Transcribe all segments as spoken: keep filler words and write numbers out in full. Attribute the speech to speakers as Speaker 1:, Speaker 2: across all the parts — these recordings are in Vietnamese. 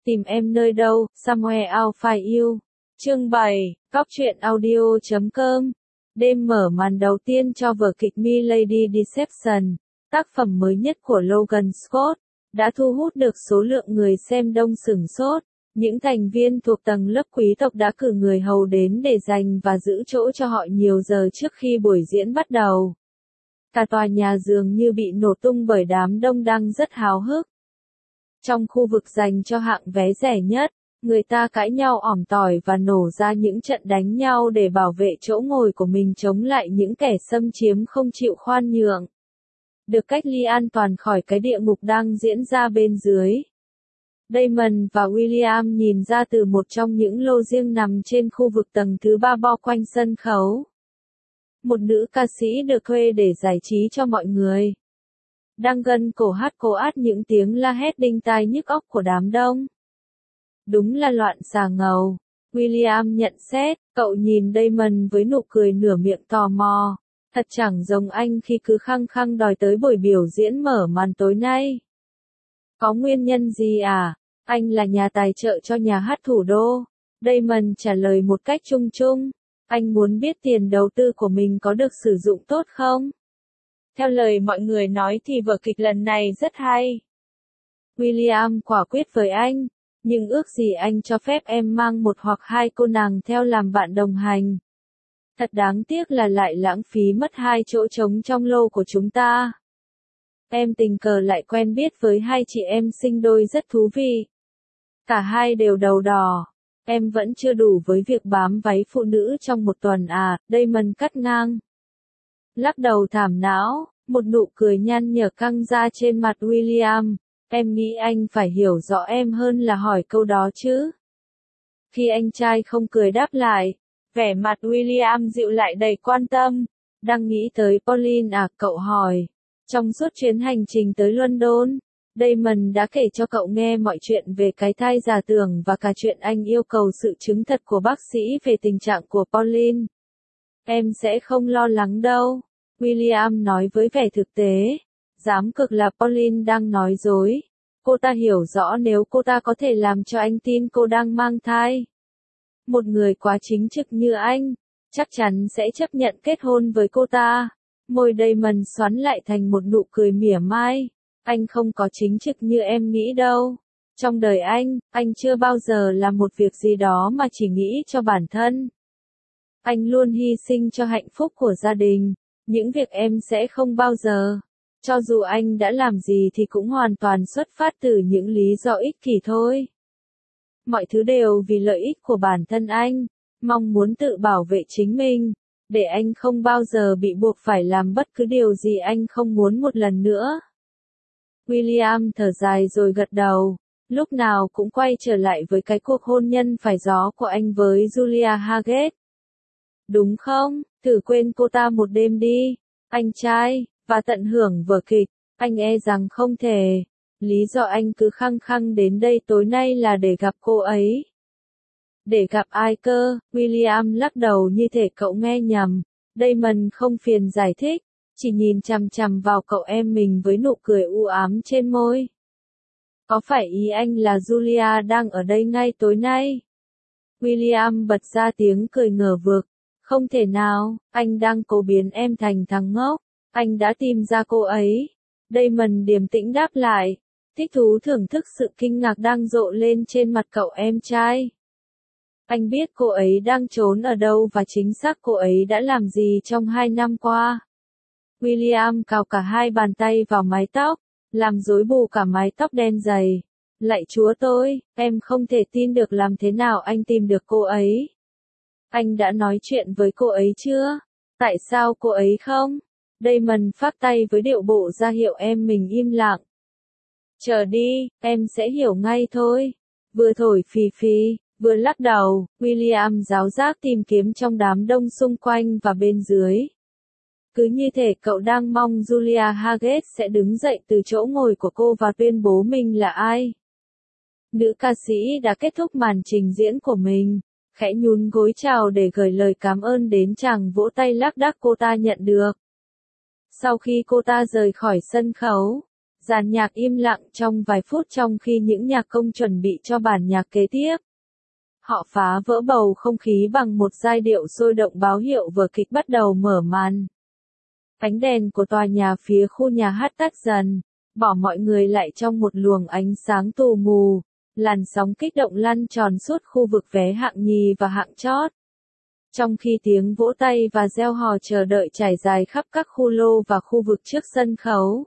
Speaker 1: Tìm em nơi đâu, Somewhere I'll Find You. Chương bảy, Cóc truyện audio chấm com. Đêm mở màn đầu tiên cho vở kịch My Lady Deception, tác phẩm mới nhất của Logan Scott, đã thu hút được số lượng người xem đông sửng sốt. Những thành viên thuộc tầng lớp quý tộc đã cử người hầu đến để dành và giữ chỗ cho họ nhiều giờ trước khi buổi diễn bắt đầu. Cả tòa nhà dường như bị nổ tung bởi đám đông đang rất háo hức. Trong khu vực dành cho hạng vé rẻ nhất, người ta cãi nhau ỏm tỏi và nổ ra những trận đánh nhau để bảo vệ chỗ ngồi của mình chống lại những kẻ xâm chiếm không chịu khoan nhượng. Được cách ly an toàn khỏi cái địa ngục đang diễn ra bên dưới. Damon và William nhìn ra từ một trong những lô riêng nằm trên khu vực tầng thứ ba bao quanh sân khấu. Một nữ ca sĩ được thuê để giải trí cho mọi người. Đang gân cổ hát cô át những tiếng la hét đinh tai nhức óc của đám đông. Đúng là loạn xà ngầu. William nhận xét, cậu nhìn Damon với nụ cười nửa miệng tò mò. Thật chẳng giống anh khi cứ khăng khăng đòi tới buổi biểu diễn mở màn tối nay. Có nguyên nhân gì à? Anh là nhà tài trợ cho nhà hát thủ đô. Damon trả lời một cách chung chung. Anh muốn biết tiền đầu tư của mình có được sử dụng tốt không? Theo lời mọi người nói thì vở kịch lần này rất hay. William quả quyết với anh. Nhưng ước gì anh cho phép em mang một hoặc hai cô nàng theo làm bạn đồng hành. Thật đáng tiếc là lại lãng phí mất hai chỗ trống trong lô của chúng ta. Em tình cờ lại quen biết với hai chị em sinh đôi rất thú vị. Cả hai đều đầu đỏ. Em vẫn chưa đủ với việc bám váy phụ nữ trong một tuần à, Damon cắt ngang. Lắc đầu thảm não, một nụ cười nhăn nhở căng ra trên mặt William. Em nghĩ anh phải hiểu rõ em hơn là hỏi câu đó chứ. Khi anh trai không cười đáp lại, vẻ mặt William dịu lại đầy quan tâm. Đang nghĩ tới Pauline à, cậu hỏi. Trong suốt chuyến hành trình tới London, Damon đã kể cho cậu nghe mọi chuyện về cái thai giả tưởng và cả chuyện anh yêu cầu sự chứng thật của bác sĩ về tình trạng của Pauline. Em sẽ không lo lắng đâu, William nói với vẻ thực tế. Dám cực là Pauline đang nói dối. Cô ta hiểu rõ nếu cô ta có thể làm cho anh tin cô đang mang thai. Một người quá chính trực như anh, chắc chắn sẽ chấp nhận kết hôn với cô ta. Môi Damon xoắn lại thành một nụ cười mỉa mai. Anh không có chính trực như em nghĩ đâu. Trong đời anh, anh chưa bao giờ làm một việc gì đó mà chỉ nghĩ cho bản thân. Anh luôn hy sinh cho hạnh phúc của gia đình. Những việc em sẽ không bao giờ. Cho dù anh đã làm gì thì cũng hoàn toàn xuất phát từ những lý do ích kỷ thôi. Mọi thứ đều vì lợi ích của bản thân anh, mong muốn tự bảo vệ chính mình, để anh không bao giờ bị buộc phải làm bất cứ điều gì anh không muốn một lần nữa. William thở dài rồi gật đầu, lúc nào cũng quay trở lại với cái cuộc hôn nhân phải gió của anh với Julia Hargett. Đúng không? Thử quên cô ta một đêm đi, anh trai, và tận hưởng vở kịch. Anh e rằng không thể. Lý do anh cứ khăng khăng đến đây tối nay là để gặp cô ấy. Để gặp ai cơ? William lắc đầu như thể cậu nghe nhầm. Damon không phiền giải thích, chỉ nhìn chằm chằm vào cậu em mình với nụ cười u ám trên môi. Có phải ý anh là Julia đang ở đây ngay tối nay? William bật ra tiếng cười ngờ vực. Không thể nào, anh đang cố biến em thành thằng ngốc. Anh đã tìm ra cô ấy. Damon điềm tĩnh đáp lại, thích thú thưởng thức sự kinh ngạc đang rộ lên trên mặt cậu em trai. Anh biết cô ấy đang trốn ở đâu và chính xác cô ấy đã làm gì trong hai năm qua. William cào cả hai bàn tay vào mái tóc, làm rối bù cả mái tóc đen dày. Lạy chúa tôi, em không thể tin được làm thế nào anh tìm được cô ấy. Anh đã nói chuyện với cô ấy chưa? Tại sao cô ấy không? Damon phác tay với điệu bộ ra hiệu em mình im lặng. Chờ đi, em sẽ hiểu ngay thôi. Vừa thổi phì phì, vừa lắc đầu, William ráo rác tìm kiếm trong đám đông xung quanh và bên dưới. Cứ như thể cậu đang mong Julia Hargett sẽ đứng dậy từ chỗ ngồi của cô và tuyên bố mình là ai. Nữ ca sĩ đã kết thúc màn trình diễn của mình, khẽ nhún gối chào để gửi lời cảm ơn đến chàng vỗ tay lác đác cô ta nhận được. Sau khi cô ta rời khỏi sân khấu, Dàn nhạc im lặng trong vài phút trong khi những nhạc công chuẩn bị cho bản nhạc kế tiếp. Họ phá vỡ bầu không khí bằng một giai điệu sôi động báo hiệu vở kịch bắt đầu mở màn. Ánh đèn của tòa nhà phía khu nhà hát tắt dần, bỏ mọi người lại trong một luồng ánh sáng tù mù. Làn sóng kích động lăn tròn suốt khu vực vé hạng nhì và hạng chót. Trong khi tiếng vỗ tay và reo hò chờ đợi trải dài khắp các khu lô và khu vực trước sân khấu.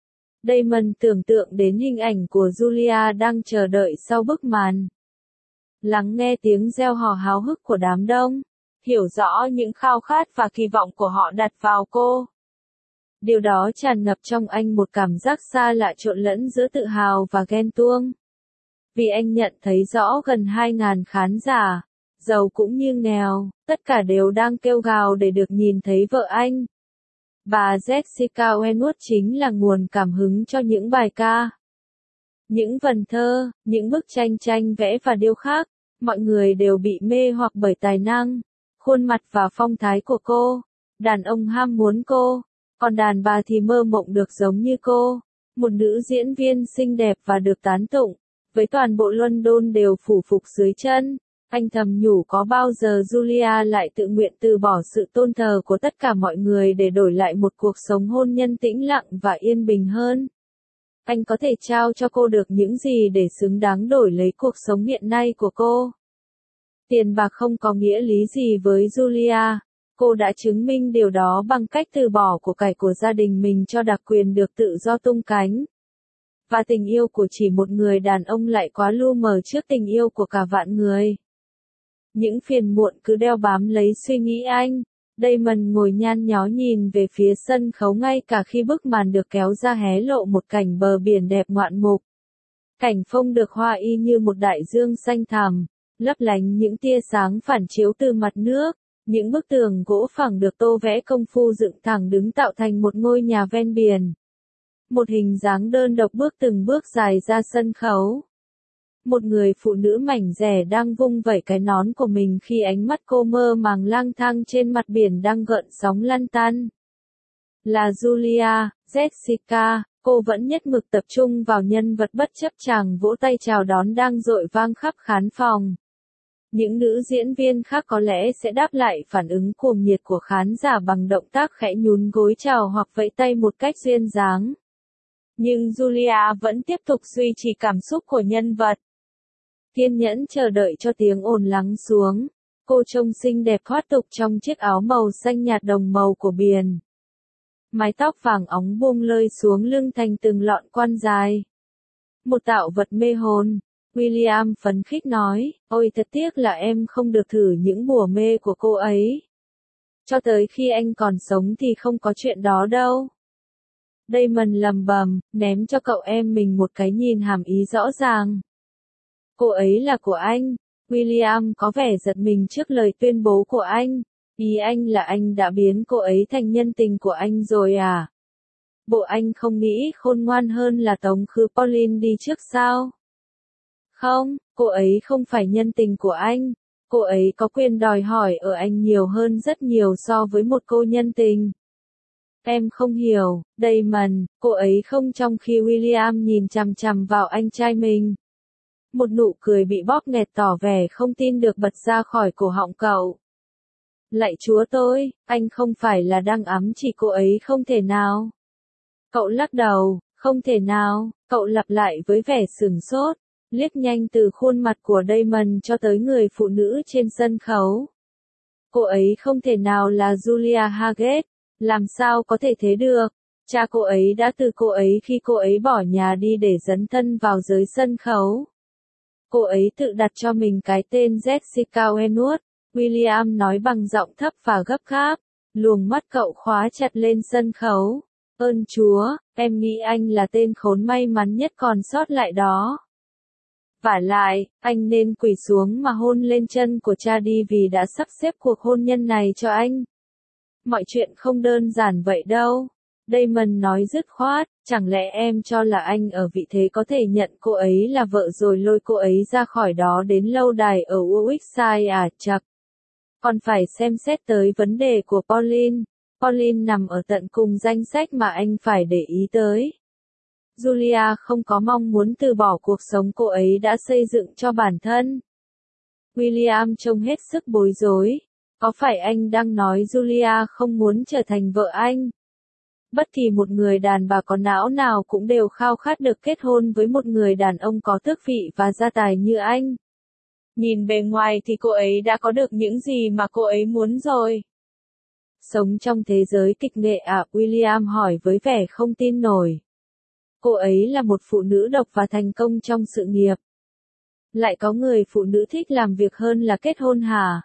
Speaker 1: Damon tưởng tượng đến hình ảnh của Julia đang chờ đợi sau bức màn. Lắng nghe tiếng reo hò háo hức của đám đông, hiểu rõ những khao khát và kỳ vọng của họ đặt vào cô. Điều đó tràn ngập trong anh một cảm giác xa lạ trộn lẫn giữa tự hào và ghen tuông. Vì anh nhận thấy rõ gần hai nghìn khán giả, giàu cũng như nghèo, tất cả đều đang kêu gào để được nhìn thấy vợ anh. Bà Jessica Wenwood chính là nguồn cảm hứng cho những bài ca, những vần thơ, những bức tranh tranh vẽ và điêu khắc. Mọi người đều bị mê hoặc bởi tài năng, khuôn mặt và phong thái của cô. Đàn ông ham muốn cô, còn đàn bà thì mơ mộng được giống như cô. Một nữ diễn viên xinh đẹp và được tán tụng, với toàn bộ London đều phủ phục dưới chân. Anh thầm nhủ có bao giờ Julia lại tự nguyện từ bỏ sự tôn thờ của tất cả mọi người để đổi lại một cuộc sống hôn nhân tĩnh lặng và yên bình hơn. Anh có thể trao cho cô được những gì để xứng đáng đổi lấy cuộc sống hiện nay của cô. Tiền bạc không có nghĩa lý gì với Julia. Cô đã chứng minh điều đó bằng cách từ bỏ của cải của gia đình mình cho đặc quyền được tự do tung cánh. Và tình yêu của chỉ một người đàn ông lại quá lu mờ trước tình yêu của cả vạn người. Những phiền muộn cứ đeo bám lấy suy nghĩ anh. Damon ngồi nhăn nhó nhìn về phía sân khấu ngay cả khi bức màn được kéo ra hé lộ một cảnh bờ biển đẹp ngoạn mục. Cảnh phong được hoa y như một đại dương xanh thẳm, lấp lánh những tia sáng phản chiếu từ mặt nước. Những bức tường gỗ phẳng được tô vẽ công phu dựng thẳng đứng tạo thành một ngôi nhà ven biển. Một hình dáng đơn độc bước từng bước dài ra sân khấu. Một người phụ nữ mảnh dẻ đang vung vẩy cái nón của mình khi ánh mắt cô mơ màng lang thang trên mặt biển đang gợn sóng lăn tăn. Là Julia, Jessica, cô vẫn nhất mực tập trung vào nhân vật bất chấp chàng vỗ tay chào đón đang dội vang khắp khán phòng. Những nữ diễn viên khác có lẽ sẽ đáp lại phản ứng cuồng nhiệt của khán giả bằng động tác khẽ nhún gối chào hoặc vẫy tay một cách duyên dáng. Nhưng Julia vẫn tiếp tục duy trì cảm xúc của nhân vật. Kiên nhẫn chờ đợi cho tiếng ồn lắng xuống. Cô trông xinh đẹp thoát tục trong chiếc áo màu xanh nhạt đồng màu của biển. Mái tóc vàng óng buông lơi xuống lưng thành từng lọn quan dài. Một tạo vật mê hồn. William phấn khích nói, ôi thật tiếc là em không được thử những bùa mê của cô ấy. Cho tới khi anh còn sống thì không có chuyện đó đâu. Damon lầm bầm, ném cho cậu em mình một cái nhìn hàm ý rõ ràng. Cô ấy là của anh. William có vẻ giật mình trước lời tuyên bố của anh. Ý anh là anh đã biến cô ấy thành nhân tình của anh rồi à? Bộ anh không nghĩ khôn ngoan hơn là tống khứ Pauline đi trước sao? Không, cô ấy không phải nhân tình của anh. Cô ấy có quyền đòi hỏi ở anh nhiều hơn rất nhiều so với một cô nhân tình. Em không hiểu, Damon, cô ấy không trong khi William nhìn chằm chằm vào anh trai mình. Một nụ cười bị bóp nghẹt tỏ vẻ không tin được bật ra khỏi cổ họng cậu. Lạy chúa tôi, anh không phải là đang ám chỉ cô ấy không thể nào. Cậu lắc đầu, không thể nào, cậu lặp lại với vẻ sửng sốt, liếc nhanh từ khuôn mặt của Damon cho tới người phụ nữ trên sân khấu. Cô ấy không thể nào là Julia Hargett, làm sao có thể thế được? Cha cô ấy đã từ cô ấy khi cô ấy bỏ nhà đi để dấn thân vào giới sân khấu. Cô ấy tự đặt cho mình cái tên Jessica Wenwood, William nói bằng giọng thấp và gấp gáp, luồng mắt cậu khóa chặt lên sân khấu. Ơn Chúa, em nghĩ anh là tên khốn may mắn nhất còn sót lại đó. Vả lại, anh nên quỳ xuống mà hôn lên chân của cha đi vì đã sắp xếp cuộc hôn nhân này cho anh. Mọi chuyện không đơn giản vậy đâu. Damon nói dứt khoát, chẳng lẽ em cho là anh ở vị thế có thể nhận cô ấy là vợ rồi lôi cô ấy ra khỏi đó đến lâu đài ở Warwickshire à? Chậc. Còn phải xem xét tới vấn đề của Pauline. Pauline nằm ở tận cùng danh sách mà anh phải để ý tới. Julia không có mong muốn từ bỏ cuộc sống cô ấy đã xây dựng cho bản thân. William trông hết sức bối rối. Có phải anh đang nói Julia không muốn trở thành vợ anh? Bất kỳ một người đàn bà có não nào cũng đều khao khát được kết hôn với một người đàn ông có tước vị và gia tài như anh. Nhìn bề ngoài thì cô ấy đã có được những gì mà cô ấy muốn rồi. Sống trong thế giới kịch nghệ à? William hỏi với vẻ không tin nổi. Cô ấy là một phụ nữ độc và thành công trong sự nghiệp. Lại có người phụ nữ thích làm việc hơn là kết hôn hả?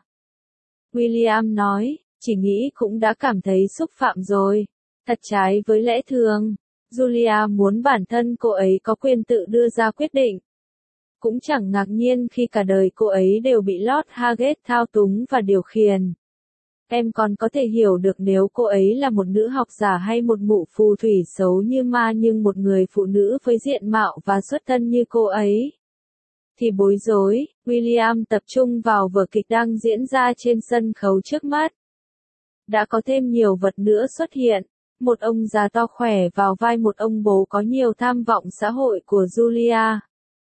Speaker 1: William nói, chỉ nghĩ cũng đã cảm thấy xúc phạm rồi. Thật trái với lẽ thường. Julia muốn bản thân cô ấy có quyền tự đưa ra quyết định. Cũng chẳng ngạc nhiên khi cả đời cô ấy đều bị Lord Haggett thao túng và điều khiển. Em còn có thể hiểu được nếu cô ấy là một nữ học giả hay một mụ phù thủy xấu như ma, nhưng một người phụ nữ với diện mạo và xuất thân như cô ấy thì bối rối. William tập trung vào vở kịch đang diễn ra trên sân khấu trước mắt. Đã có thêm nhiều vật nữa xuất hiện. Một ông già to khỏe vào vai một ông bố có nhiều tham vọng xã hội của Julia.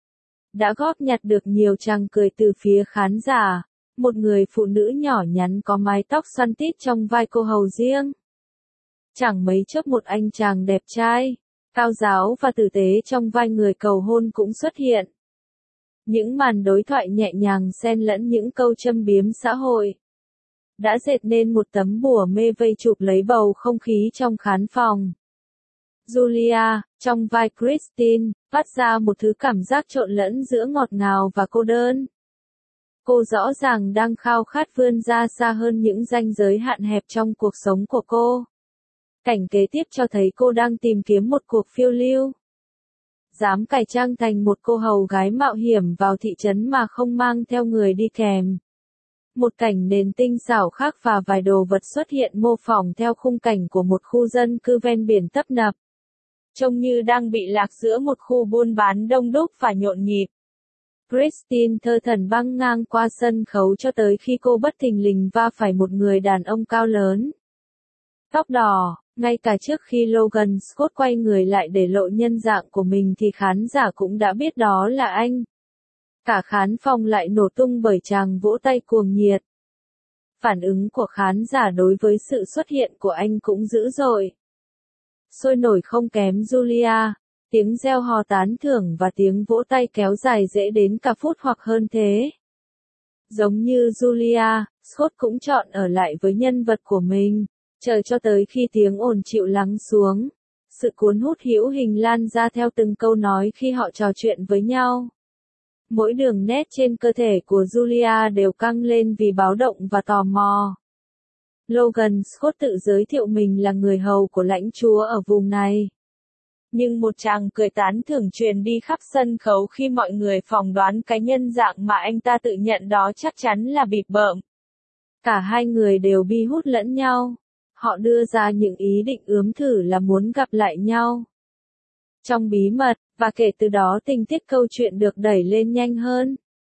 Speaker 1: Đã góp nhặt được nhiều tràng cười từ phía khán giả. Một người phụ nữ nhỏ nhắn có mái tóc xoăn tít trong vai cô hầu riêng. Chẳng mấy chốc một anh chàng đẹp trai, cao giáo và tử tế trong vai người cầu hôn cũng xuất hiện. Những màn đối thoại nhẹ nhàng xen lẫn những câu châm biếm xã hội đã dệt nên một tấm bùa mê vây chụp lấy bầu không khí trong khán phòng. Julia, trong vai Christine, phát ra một thứ cảm giác trộn lẫn giữa ngọt ngào và cô đơn. Cô rõ ràng đang khao khát vươn ra xa hơn những ranh giới hạn hẹp trong cuộc sống của cô. Cảnh kế tiếp cho thấy cô đang tìm kiếm một cuộc phiêu lưu. Dám cải trang thành một cô hầu gái mạo hiểm vào thị trấn mà không mang theo người đi kèm. Một cảnh nền tinh xảo khác và vài đồ vật xuất hiện mô phỏng theo khung cảnh của một khu dân cư ven biển tấp nập. Trông như đang bị lạc giữa một khu buôn bán đông đúc và nhộn nhịp. Christine thơ thẩn băng ngang qua sân khấu cho tới khi cô bất thình lình va phải một người đàn ông cao lớn. Tóc đỏ, ngay cả trước khi Logan Scott quay người lại để lộ nhân dạng của mình thì khán giả cũng đã biết đó là anh. Cả khán phòng lại nổ tung bởi tràng vỗ tay cuồng nhiệt. Phản ứng của khán giả đối với sự xuất hiện của anh cũng dữ dội. Sôi nổi không kém Julia, tiếng reo hò tán thưởng và tiếng vỗ tay kéo dài dễ đến cả phút hoặc hơn thế. Giống như Julia, Scott cũng chọn ở lại với nhân vật của mình, chờ cho tới khi tiếng ồn chịu lắng xuống. Sự cuốn hút hữu hình lan ra theo từng câu nói khi họ trò chuyện với nhau. Mỗi đường nét trên cơ thể của Julia đều căng lên vì báo động và tò mò. Logan Scott tự giới thiệu mình là người hầu của lãnh chúa ở vùng này. Nhưng một tràng cười tán thưởng truyền đi khắp sân khấu khi mọi người phỏng đoán cái nhân dạng mà anh ta tự nhận đó chắc chắn là bịp bợm. Cả hai người đều bi hút lẫn nhau. Họ đưa ra những ý định ướm thử là muốn gặp lại nhau trong bí mật, và kể từ đó tình tiết câu chuyện được đẩy lên nhanh hơn.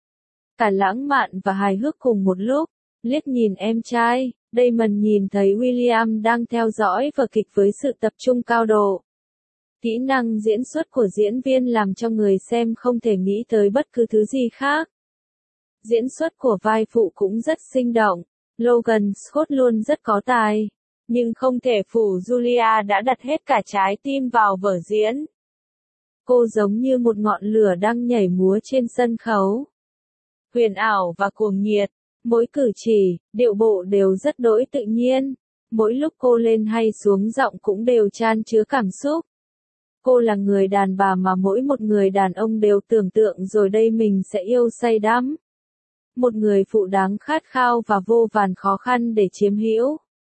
Speaker 1: Cả lãng mạn và hài hước cùng một lúc. Liếc nhìn em trai, Damon nhìn thấy William đang theo dõi vở kịch với sự tập trung cao độ. Kỹ năng diễn xuất của diễn viên làm cho người xem không thể nghĩ tới bất cứ thứ gì khác. Diễn xuất của vai phụ cũng rất sinh động. Logan Scott luôn rất có tài. Nhưng không thể phủ Julia đã đặt hết cả trái tim vào vở diễn. Cô giống như một ngọn lửa đang nhảy múa trên sân khấu. Huyền ảo và cuồng nhiệt. Mỗi cử chỉ, điệu bộ đều rất đỗi tự nhiên. Mỗi lúc cô lên hay xuống giọng cũng đều chan chứa cảm xúc. Cô là người đàn bà mà mỗi một người đàn ông đều tưởng tượng rồi đây mình sẽ yêu say đắm. Một người phụ đáng khát khao và vô vàn khó khăn để chiếm hữu.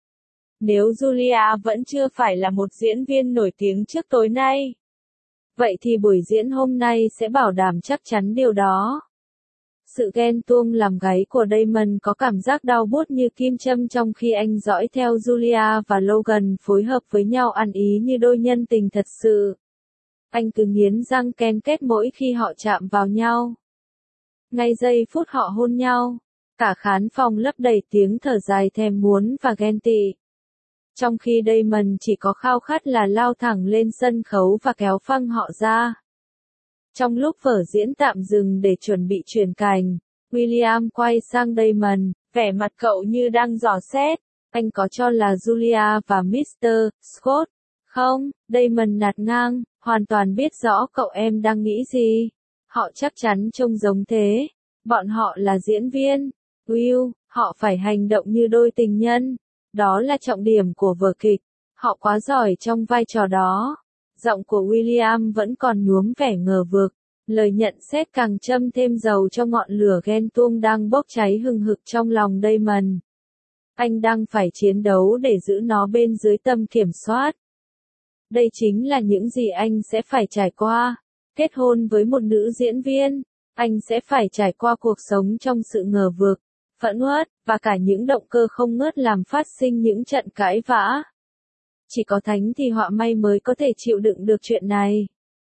Speaker 1: Nếu Julia vẫn chưa phải là một diễn viên nổi tiếng trước tối nay, vậy thì buổi diễn hôm nay sẽ bảo đảm chắc chắn điều đó. Sự ghen tuông làm gáy của Damon có cảm giác đau buốt như kim châm trong khi anh dõi theo Julia và Logan phối hợp với nhau ăn ý như đôi nhân tình thật sự. Anh cứ nghiến răng ken két mỗi khi họ chạm vào nhau. Ngay giây phút họ hôn nhau, cả khán phòng lấp đầy tiếng thở dài thèm muốn và ghen tị. Trong khi Damon chỉ có khao khát là lao thẳng lên sân khấu và kéo phăng họ ra. Trong lúc vở diễn tạm dừng để chuẩn bị chuyển cành, William quay sang Damon, vẻ mặt cậu như đang dò xét. Anh có cho là Julia và mít tơ Scott không? Damon nạt ngang, hoàn toàn biết rõ cậu em đang nghĩ gì. Họ chắc chắn trông giống thế. Bọn họ là diễn viên. Will, họ phải hành động như đôi tình nhân. Đó là trọng điểm của vở kịch. Họ quá giỏi trong vai trò đó. Giọng của William vẫn còn nhuốm vẻ ngờ vực. Lời nhận xét càng châm thêm dầu cho ngọn lửa ghen tuông đang bốc cháy hừng hực trong lòng Damon. Anh đang phải chiến đấu để giữ nó bên dưới tầm kiểm soát. Đây chính là những gì anh sẽ phải trải qua. Kết hôn với một nữ diễn viên, anh sẽ phải trải qua cuộc sống trong sự ngờ vực, phẫn uất, và cả những động cơ không ngớt làm phát sinh những trận cãi vã. Chỉ có thánh thì họa may mới có thể chịu đựng được chuyện này.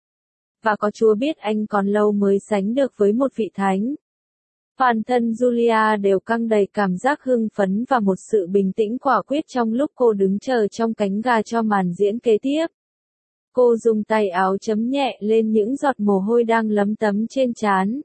Speaker 1: Và có Chúa biết anh còn lâu mới sánh được với một vị thánh. Toàn thân Julia đều căng đầy cảm giác hưng phấn và một sự bình tĩnh quả quyết trong lúc cô đứng chờ trong cánh gà cho màn diễn kế tiếp. Cô dùng tay áo chấm nhẹ lên những giọt mồ hôi đang lấm tấm trên trán.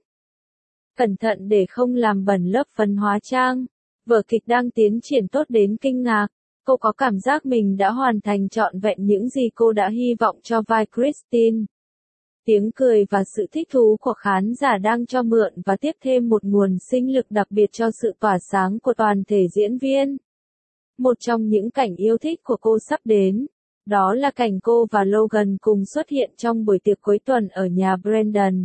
Speaker 1: Cẩn thận để không làm bẩn lớp phấn hóa trang. Vở kịch đang tiến triển tốt đến kinh ngạc. Cô có cảm giác mình đã hoàn thành trọn vẹn những gì cô đã hy vọng cho vai Christine. Tiếng cười và sự thích thú của khán giả đang cho mượn và tiếp thêm một nguồn sinh lực đặc biệt cho sự tỏa sáng của toàn thể diễn viên. Một trong những cảnh yêu thích của cô sắp đến, đó là cảnh cô và Logan cùng xuất hiện trong buổi tiệc cuối tuần ở nhà Brandon.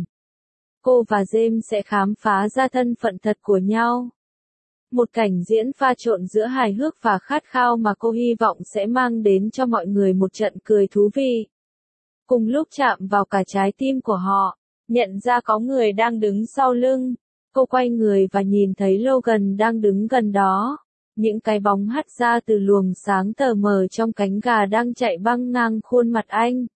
Speaker 1: Cô và James sẽ khám phá ra thân phận thật của nhau. Một cảnh diễn pha trộn giữa hài hước và khát khao mà cô hy vọng sẽ mang đến cho mọi người một trận cười thú vị. Cùng lúc chạm vào cả trái tim của họ, nhận ra có người đang đứng sau lưng. Cô quay người và nhìn thấy Logan đang đứng gần đó. Những cái bóng hắt ra từ luồng sáng tờ mờ trong cánh gà đang chạy băng ngang khuôn mặt anh.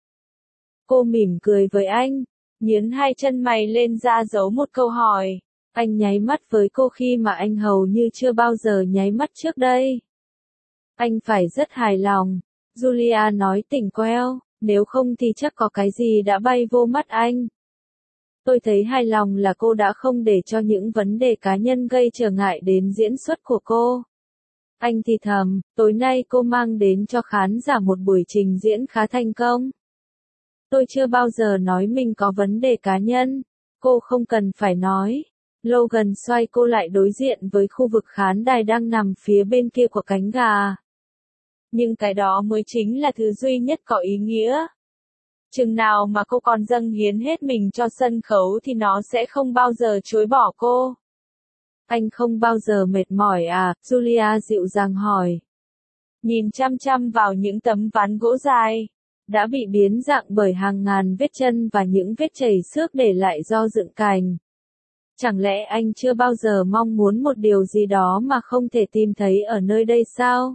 Speaker 1: Cô mỉm cười với anh, nhướng hai chân mày lên ra giấu một câu hỏi. Anh nháy mắt với cô khi mà anh hầu như chưa bao giờ nháy mắt trước đây. Anh phải rất hài lòng, Julia nói tỉnh queo, nếu không thì chắc có cái gì đã bay vô mắt anh. Tôi thấy hài lòng là cô đã không để cho những vấn đề cá nhân gây trở ngại đến diễn xuất của cô. Anh thì thầm, tối nay cô mang đến cho khán giả một buổi trình diễn khá thành công. Tôi chưa bao giờ nói mình có vấn đề cá nhân, cô không cần phải nói. Logan xoay cô lại đối diện với khu vực khán đài đang nằm phía bên kia của cánh gà. Nhưng cái đó mới chính là thứ duy nhất có ý nghĩa. Chừng nào mà cô còn dâng hiến hết mình cho sân khấu thì nó sẽ không bao giờ chối bỏ cô. Anh không bao giờ mệt mỏi à? Julia dịu dàng hỏi. Nhìn chăm chăm vào những tấm ván gỗ dài, đã bị biến dạng bởi hàng ngàn vết chân và những vết chảy xước để lại do dựng cành. Chẳng lẽ anh chưa bao giờ mong muốn một điều gì đó mà không thể tìm thấy ở nơi đây sao?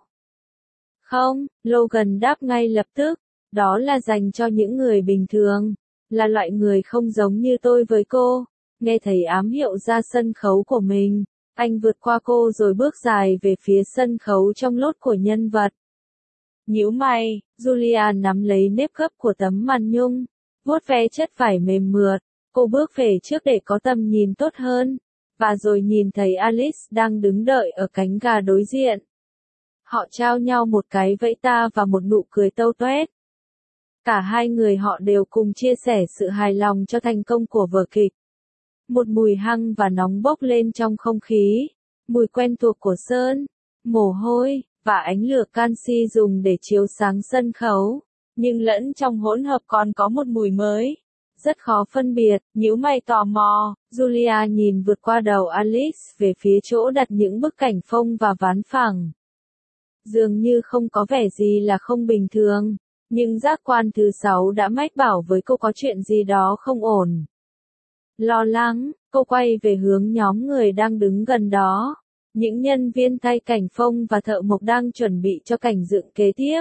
Speaker 1: Không, Logan đáp ngay lập tức, đó là dành cho những người bình thường, là loại người không giống như tôi với cô. Nghe thấy ám hiệu ra sân khấu của mình, anh vượt qua cô rồi bước dài về phía sân khấu trong lốt của nhân vật. Nhíu mày, Julia nắm lấy nếp gấp của tấm màn nhung, vuốt ve chất vải mềm mượt. Cô bước về trước để có tầm nhìn tốt hơn, và rồi nhìn thấy Alice đang đứng đợi ở cánh gà đối diện. Họ trao nhau một cái vẫy ta và một nụ cười tâu toét. Cả hai người họ đều cùng chia sẻ sự hài lòng cho thành công của vở kịch. Một mùi hăng và nóng bốc lên trong không khí, mùi quen thuộc của sơn, mồ hôi, và ánh lửa canxi dùng để chiếu sáng sân khấu, nhưng lẫn trong hỗn hợp còn có một mùi mới. Rất khó phân biệt, nhíu mày tò mò, Julia nhìn vượt qua đầu Alice về phía chỗ đặt những bức cảnh phông và ván phẳng. Dường như không có vẻ gì là không bình thường, nhưng giác quan thứ sáu đã mách bảo với cô có chuyện gì đó không ổn. Lo lắng, cô quay về hướng nhóm người đang đứng gần đó. Những nhân viên thay cảnh phông và thợ mộc đang chuẩn bị cho cảnh dựng kế tiếp.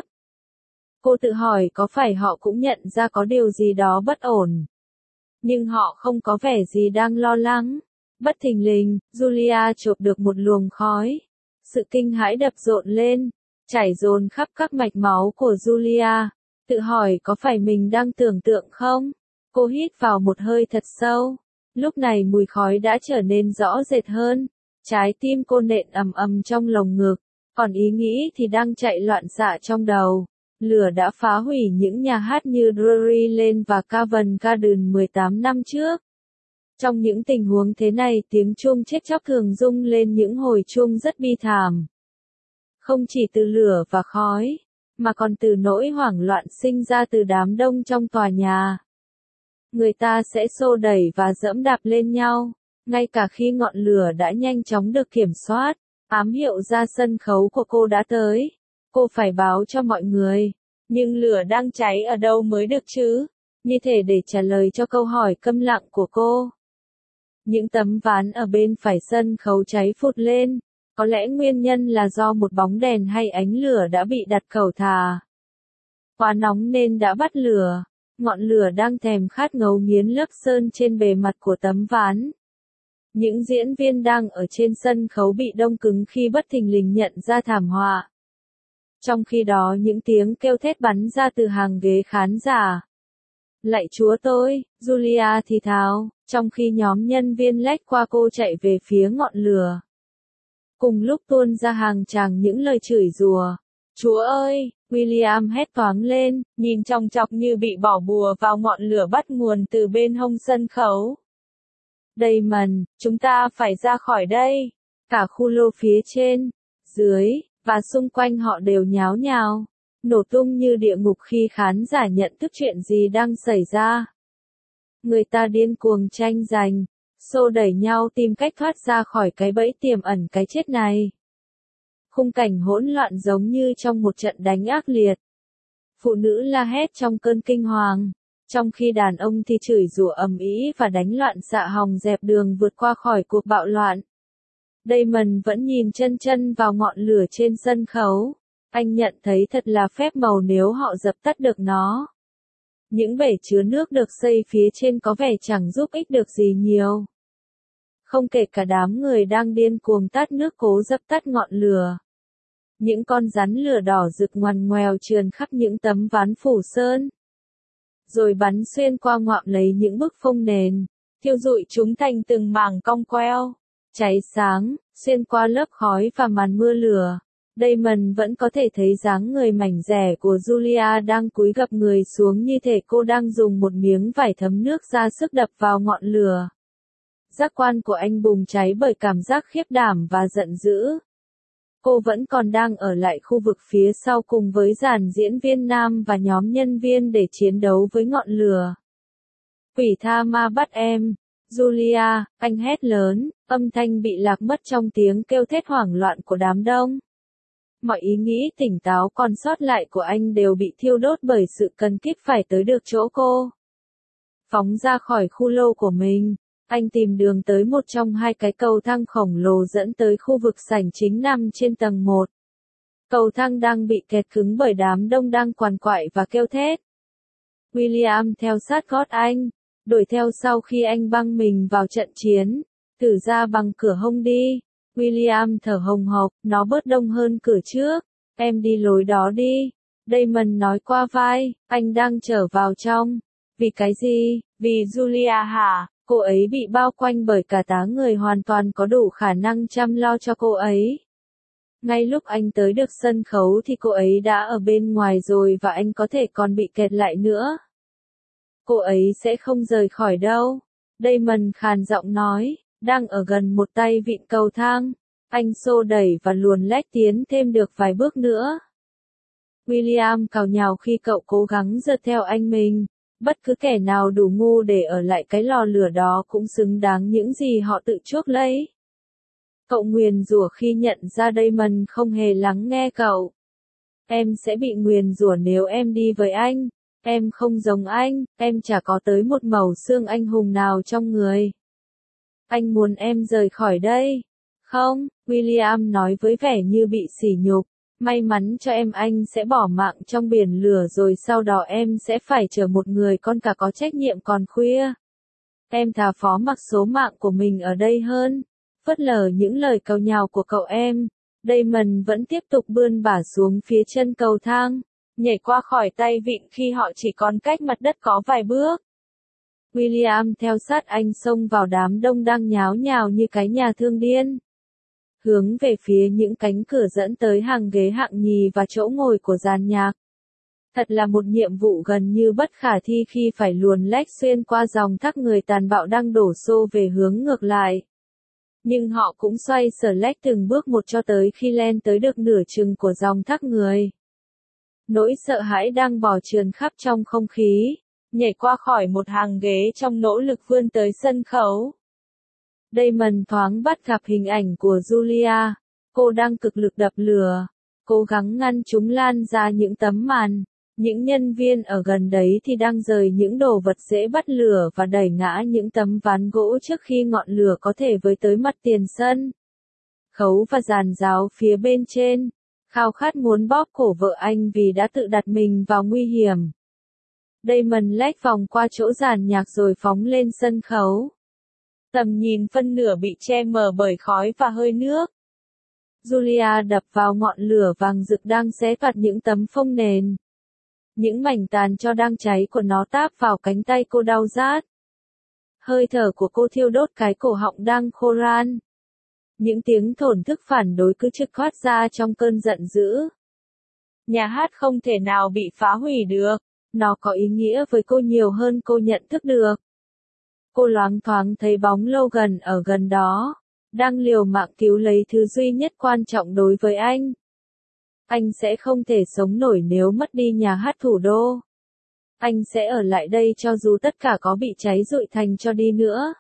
Speaker 1: Cô tự hỏi có phải họ cũng nhận ra có điều gì đó bất ổn. Nhưng họ không có vẻ gì đang lo lắng. Bất thình lình, Julia chộp được một luồng khói. Sự kinh hãi đập rộn lên. chảy dồn khắp các mạch máu của Julia, tự hỏi có phải mình đang tưởng tượng không? Cô hít vào một hơi thật sâu. Lúc này mùi khói đã trở nên rõ rệt hơn. Trái tim cô nện ầm ầm trong lồng ngực, còn ý nghĩ thì đang chạy loạn xạ trong đầu. Lửa đã phá hủy những nhà hát như Drury Lane và Covent Garden mười tám năm trước. Trong những tình huống thế này, tiếng chuông chết chóc thường rung lên những hồi chuông rất bi thảm. Không chỉ từ lửa và khói, mà còn từ nỗi hoảng loạn sinh ra từ đám đông trong tòa nhà. Người ta sẽ xô đẩy và giẫm đạp lên nhau, ngay cả khi ngọn lửa đã nhanh chóng được kiểm soát. Ám hiệu ra sân khấu của cô đã tới. Cô phải báo cho mọi người. Nhưng lửa đang cháy ở đâu mới được chứ? Như thể để trả lời cho câu hỏi câm lặng của cô. Những tấm ván ở bên phải sân khấu cháy phụt lên. Có lẽ nguyên nhân là do một bóng đèn hay ánh lửa đã bị đặt cẩu thả. Quá nóng nên đã bắt lửa. Ngọn lửa đang thèm khát ngấu nghiến lớp sơn trên bề mặt của tấm ván. Những diễn viên đang ở trên sân khấu bị đông cứng khi bất thình lình nhận ra thảm họa. Trong khi đó những tiếng kêu thét bắn ra từ hàng ghế khán giả. Lạy Chúa tôi, Julia thì thào, trong khi nhóm nhân viên lách qua cô chạy về phía ngọn lửa. Cùng lúc tuôn ra hàng tràng những lời chửi rủa. Chúa ơi, William hét toáng lên, nhìn chòng chọc như bị bỏ bùa vào ngọn lửa bắt nguồn từ bên hông sân khấu. Damon, chúng ta phải ra khỏi đây. Cả khu lô phía trên, dưới, và xung quanh họ đều nháo nhào, nổ tung như địa ngục khi khán giả nhận thức chuyện gì đang xảy ra. Người ta điên cuồng tranh giành, xô đẩy nhau tìm cách thoát ra khỏi cái bẫy tiềm ẩn cái chết này. Khung cảnh hỗn loạn giống như trong một trận đánh ác liệt. Phụ nữ la hét trong cơn kinh hoàng, trong khi đàn ông thì chửi rủa ầm ĩ và đánh loạn xạ hòng dẹp đường vượt qua khỏi cuộc bạo loạn. Damon vẫn nhìn chân chân vào ngọn lửa trên sân khấu. Anh nhận thấy thật là phép màu nếu họ dập tắt được nó. Những bể chứa nước được xây phía trên có vẻ chẳng giúp ích được gì nhiều. Không kể cả đám người đang điên cuồng tát nước cố dập tắt ngọn lửa. Những con rắn lửa đỏ rực ngoằn ngoèo trườn khắp những tấm ván phủ sơn. Rồi bắn xuyên qua ngoạm lấy những bức phông nền, thiêu rụi chúng thành từng mảng cong queo, cháy sáng, xuyên qua lớp khói và màn mưa lửa. Damon vẫn có thể thấy dáng người mảnh dẻ của Julia đang cúi gập người xuống như thể cô đang dùng một miếng vải thấm nước ra sức đập vào ngọn lửa. Giác quan của anh bùng cháy bởi cảm giác khiếp đảm và giận dữ. Cô vẫn còn đang ở lại khu vực phía sau cùng với dàn diễn viên nam và nhóm nhân viên để chiến đấu với ngọn lửa. Quỷ tha ma bắt em. Julia, anh hét lớn, âm thanh bị lạc mất trong tiếng kêu thét hoảng loạn của đám đông. Mọi ý nghĩ tỉnh táo còn sót lại của anh đều bị thiêu đốt bởi sự cần kíp phải tới được chỗ cô. Phóng ra khỏi khu lô của mình, anh tìm đường tới một trong hai cái cầu thang khổng lồ dẫn tới khu vực sảnh chính nằm trên tầng một. Cầu thang đang bị kẹt cứng bởi đám đông đang quằn quại và kêu thét. William theo sát gót anh, đuổi theo sau khi anh băng mình vào trận chiến, thử ra bằng cửa hông đi. William thở hồng hộc, nó bớt đông hơn cửa trước, em đi lối đó đi. Damon nói qua vai, anh đang trở vào trong. Vì cái gì? Vì Julia hả? Cô ấy bị bao quanh bởi cả tá người hoàn toàn có đủ khả năng chăm lo cho cô ấy. Ngay lúc anh tới được sân khấu thì cô ấy đã ở bên ngoài rồi và anh có thể còn bị kẹt lại nữa. Cô ấy sẽ không rời khỏi đâu. Damon khàn giọng nói, đang ở gần một tay vịn cầu thang. Anh xô đẩy và luồn lách tiến thêm được vài bước nữa. William cào nhào khi cậu cố gắng giật theo anh mình. Bất cứ kẻ nào đủ ngu để ở lại cái lò lửa đó cũng xứng đáng những gì họ tự chuốc lấy. Cậu nguyền rủa khi nhận ra Damon không hề lắng nghe cậu. Em sẽ bị nguyền rủa nếu em đi với anh. Em không giống anh, em chả có tới một mẩu xương anh hùng nào trong người. Anh muốn em rời khỏi đây. Không, William nói với vẻ như bị sỉ nhục. May mắn cho em anh sẽ bỏ mạng trong biển lửa rồi sau đó em sẽ phải chở một người con cả có trách nhiệm còn khuya. Em thà phó mặc số mạng của mình ở đây hơn. Phớt lờ những lời cầu nhào của cậu em. Damon vẫn tiếp tục bươn bả xuống phía chân cầu thang, nhảy qua khỏi tay vịn khi họ chỉ còn cách mặt đất có vài bước. William theo sát anh xông vào đám đông đang nháo nhào như cái nhà thương điên, hướng về phía những cánh cửa dẫn tới hàng ghế hạng nhì và chỗ ngồi của dàn nhạc. Thật là một nhiệm vụ gần như bất khả thi khi phải luồn lách xuyên qua dòng thác người tàn bạo đang đổ xô về hướng ngược lại. Nhưng họ cũng xoay sở lách từng bước một cho tới khi len tới được nửa chừng của dòng thác người. Nỗi sợ hãi đang bò trườn khắp trong không khí, nhảy qua khỏi một hàng ghế trong nỗ lực vươn tới sân khấu. Damon thoáng bắt gặp hình ảnh của Julia, cô đang cực lực đập lửa, cố gắng ngăn chúng lan ra những tấm màn. Những nhân viên ở gần đấy thì đang rời những đồ vật dễ bắt lửa và đẩy ngã những tấm ván gỗ trước khi ngọn lửa có thể với tới mặt tiền sân. Khấu và giàn giáo phía bên trên, khao khát muốn bóp cổ vợ anh vì đã tự đặt mình vào nguy hiểm. Damon lách vòng qua chỗ giàn nhạc rồi phóng lên sân khấu. Tầm nhìn phân nửa bị che mờ bởi khói và hơi nước. Julia đập vào ngọn lửa vàng rực đang xé toạc những tấm phông nền. Những mảnh tàn tro đang cháy của nó táp vào cánh tay cô đau rát. Hơi thở của cô thiêu đốt cái cổ họng đang khô ran. Những tiếng thổn thức phản đối cứ trực thoát ra trong cơn giận dữ. Nhà hát không thể nào bị phá hủy được, nó có ý nghĩa với cô nhiều hơn cô nhận thức được. Cô loáng thoáng thấy bóng Logan ở gần đó, đang liều mạng cứu lấy thứ duy nhất quan trọng đối với anh. Anh sẽ không thể sống nổi nếu mất đi nhà hát thủ đô. Anh sẽ ở lại đây cho dù tất cả có bị cháy rụi thành cho đi nữa.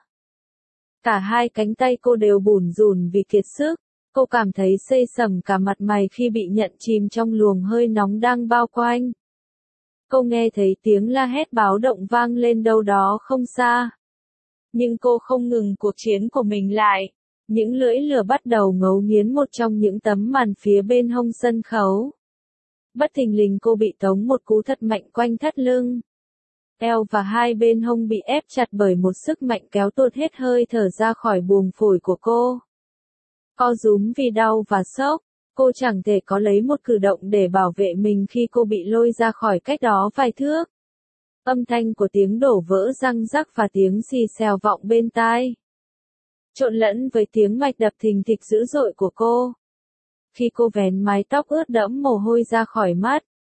Speaker 1: Cả hai cánh tay cô đều bủn rủn vì kiệt sức. Cô cảm thấy xây sẩm cả mặt mày khi bị nhận chìm trong luồng hơi nóng đang bao quanh. Cô nghe thấy tiếng la hét báo động vang lên đâu đó không xa. Nhưng cô không ngừng cuộc chiến của mình lại. Những lưỡi lửa bắt đầu ngấu nghiến một trong những tấm màn phía bên hông sân khấu. Bất thình lình cô bị tống một cú thật mạnh quanh thắt lưng. Eo và hai bên hông bị ép chặt bởi một sức mạnh kéo tuột hết hơi thở ra khỏi buồng phổi của cô. Co rúm vì đau và sốc, cô chẳng thể có lấy một cử động để bảo vệ mình khi cô bị lôi ra khỏi cách đó vài thước. Âm thanh của tiếng đổ vỡ răng rắc và tiếng xì xèo vọng bên tai, trộn lẫn với tiếng mạch đập thình thịch dữ dội của cô. Khi cô vén mái tóc ướt đẫm mồ hôi ra khỏi mắt,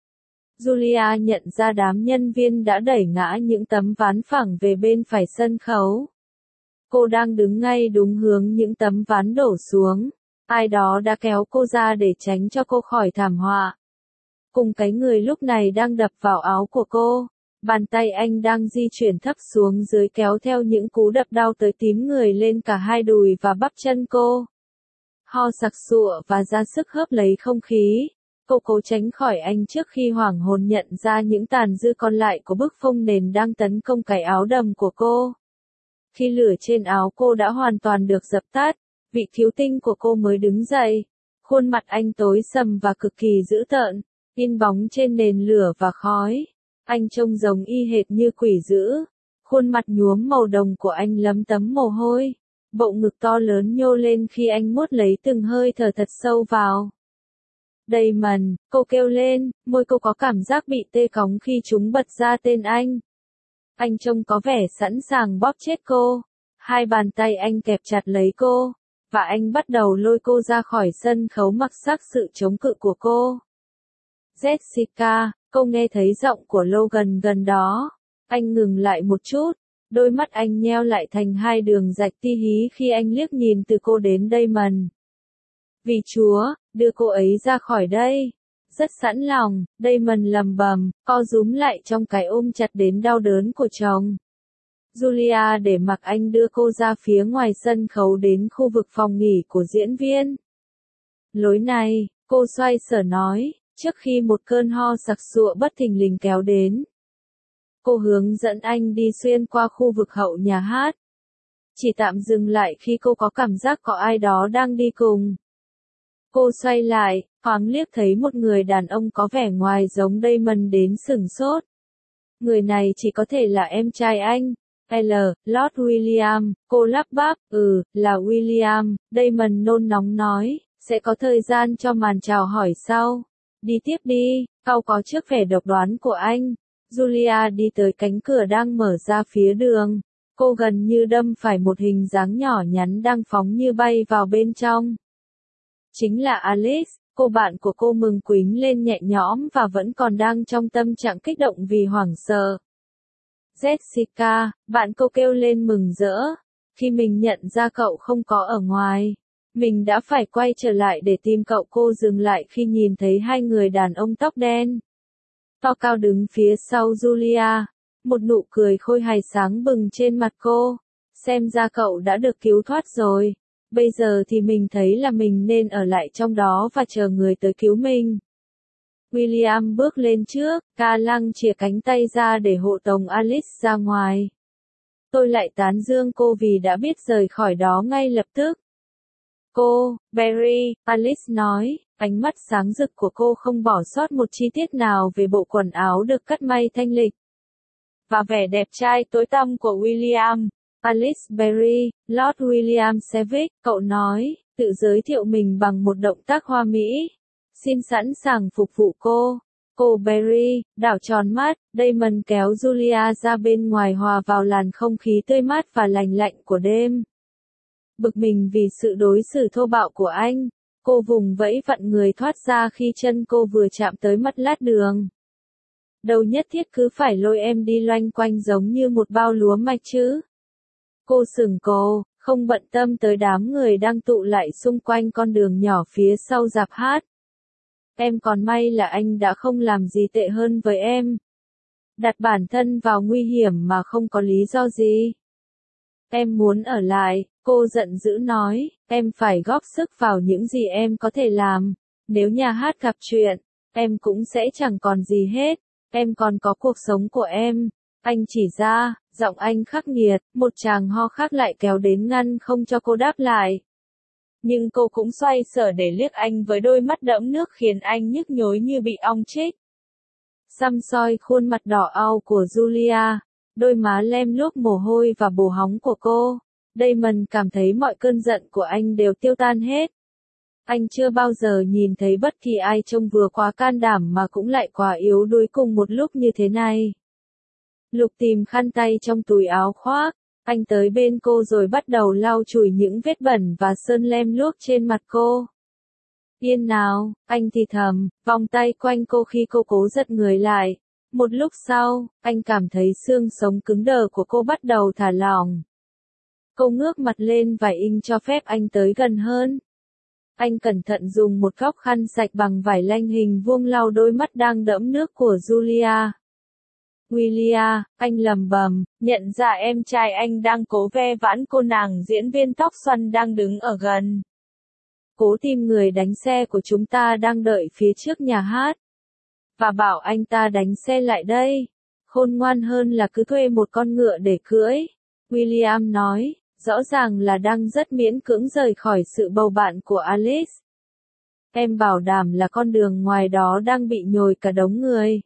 Speaker 1: Julia nhận ra đám nhân viên đã đẩy ngã những tấm ván phẳng về bên phải sân khấu. Cô đang đứng ngay đúng hướng những tấm ván đổ xuống. Ai đó đã kéo cô ra để tránh cho cô khỏi thảm họa. Cùng cái người lúc này đang đập vào áo của cô. Bàn tay anh đang di chuyển thấp xuống dưới kéo theo những cú đập đau tới tím người lên cả hai đùi và bắp chân cô. Ho sặc sụa và ra sức hớp lấy không khí. Cô cố tránh khỏi anh trước khi hoảng hồn nhận ra những tàn dư còn lại của bức phông nền đang tấn công cái áo đầm của cô. Khi lửa trên áo cô đã hoàn toàn được dập tắt, vị cứu tinh của cô mới đứng dậy. Khuôn mặt anh tối sầm và cực kỳ dữ tợn, in bóng trên nền lửa và khói. Anh trông giống y hệt như quỷ dữ. Khuôn mặt nhuốm màu đồng của anh lấm tấm mồ hôi. Bộ ngực to lớn nhô lên khi anh nuốt lấy từng hơi thở thật sâu vào. Damon, cô kêu lên, môi cô có cảm giác bị tê cóng khi chúng bật ra tên anh. Anh trông có vẻ sẵn sàng bóp chết cô. Hai bàn tay anh kẹp chặt lấy cô, và anh bắt đầu lôi cô ra khỏi sân khấu mặc sắc sự chống cự của cô. Jessica, cô nghe thấy giọng của Logan gần đó. Anh ngừng lại một chút, đôi mắt anh nheo lại thành hai đường rạch ti hí khi anh liếc nhìn từ cô đến Damon. Vì Chúa, đưa cô ấy ra khỏi đây. Rất sẵn lòng, Damon lầm bầm, co rúm lại trong cái ôm chặt đến đau đớn của chồng. Julia để mặc anh đưa cô ra phía ngoài sân khấu đến khu vực phòng nghỉ của diễn viên. Lối này, cô xoay sở nói, trước khi một cơn ho sặc sụa bất thình lình kéo đến. Cô hướng dẫn anh đi xuyên qua khu vực hậu nhà hát. Chỉ tạm dừng lại khi cô có cảm giác có ai đó đang đi cùng. Cô xoay lại, thoáng liếc thấy một người đàn ông có vẻ ngoài giống Damon đến sửng sốt. Người này chỉ có thể là em trai anh. L. Lord William, cô lắp bắp, ừ, là William, Damon nôn nóng nói, sẽ có thời gian cho màn chào hỏi sau. Đi tiếp đi, cau có trước vẻ độc đoán của anh. Julia đi tới cánh cửa đang mở ra phía đường. Cô gần như đâm phải một hình dáng nhỏ nhắn đang phóng như bay vào bên trong. Chính là Alice, cô bạn của cô mừng quính lên nhẹ nhõm và vẫn còn đang trong tâm trạng kích động vì hoảng sợ. Jessica, bạn cô kêu lên mừng rỡ. Khi mình nhận ra cậu không có ở ngoài, mình đã phải quay trở lại để tìm cậu. Cô dừng lại khi nhìn thấy hai người đàn ông tóc đen to cao đứng phía sau Julia. Một nụ cười khôi hài sáng bừng trên mặt cô. Xem ra cậu đã được cứu thoát rồi. Bây giờ thì mình thấy là mình nên ở lại trong đó và chờ người tới cứu mình. William bước lên trước, ca lăng chìa cánh tay ra để hộ tống Alice ra ngoài. Tôi lại tán dương cô vì đã biết rời khỏi đó ngay lập tức. Cô, Barry, Alice nói, ánh mắt sáng rực của cô không bỏ sót một chi tiết nào về bộ quần áo được cắt may thanh lịch. Và vẻ đẹp trai tối tăm của William. Alice Barry, Lord William Savage, cậu nói, tự giới thiệu mình bằng một động tác hoa mỹ. Xin sẵn sàng phục vụ cô. Cô Barry, đảo tròn mắt, Damon kéo Julia ra bên ngoài hòa vào làn không khí tươi mát và lành lạnh của đêm. Bực mình vì sự đối xử thô bạo của anh, cô vùng vẫy vặn người thoát ra khi chân cô vừa chạm tới mặt lát đường. Đâu nhất thiết cứ phải lôi em đi loanh quanh giống như một bao lúa mạch chứ. Cô sửng cô, không bận tâm tới đám người đang tụ lại xung quanh con đường nhỏ phía sau rạp hát. Em còn may là anh đã không làm gì tệ hơn với em. Đặt bản thân vào nguy hiểm mà không có lý do gì. Em muốn ở lại, cô giận dữ nói, em phải góp sức vào những gì em có thể làm. Nếu nhà hát gặp chuyện, em cũng sẽ chẳng còn gì hết. Em còn có cuộc sống của em. Anh chỉ ra, giọng anh khắc nghiệt, một chàng ho khác lại kéo đến ngăn không cho cô đáp lại. Nhưng cô cũng xoay sở để liếc anh với đôi mắt đẫm nước khiến anh nhức nhối như bị ong chích. Xăm soi khuôn mặt đỏ au của Julia, đôi má lem luốc mồ hôi và bồ hóng của cô. Damon cảm thấy mọi cơn giận của anh đều tiêu tan hết. Anh chưa bao giờ nhìn thấy bất kỳ ai trông vừa quá can đảm mà cũng lại quá yếu đuối cùng một lúc như thế này. Lục tìm khăn tay trong túi áo khoác, anh tới bên cô rồi bắt đầu lau chùi những vết bẩn và sơn lem luốc trên mặt cô. Yên nào, anh thì thầm, vòng tay quanh cô khi cô cố giật người lại. Một lúc sau, anh cảm thấy xương sống cứng đờ của cô bắt đầu thả lỏng. Cô ngước mặt lên và inh cho phép anh tới gần hơn. Anh cẩn thận dùng một góc khăn sạch bằng vải lanh hình vuông lau đôi mắt đang đẫm nước của Julia. William, anh lầm bầm, nhận ra em trai anh đang cố ve vãn cô nàng diễn viên tóc xoăn đang đứng ở gần. Cố tìm người đánh xe của chúng ta đang đợi phía trước nhà hát. Và bảo anh ta đánh xe lại đây. Khôn ngoan hơn là cứ thuê một con ngựa để cưỡi. William nói, rõ ràng là đang rất miễn cưỡng rời khỏi sự bầu bạn của Alice. Em bảo đảm là con đường ngoài đó đang bị nhồi cả đống người.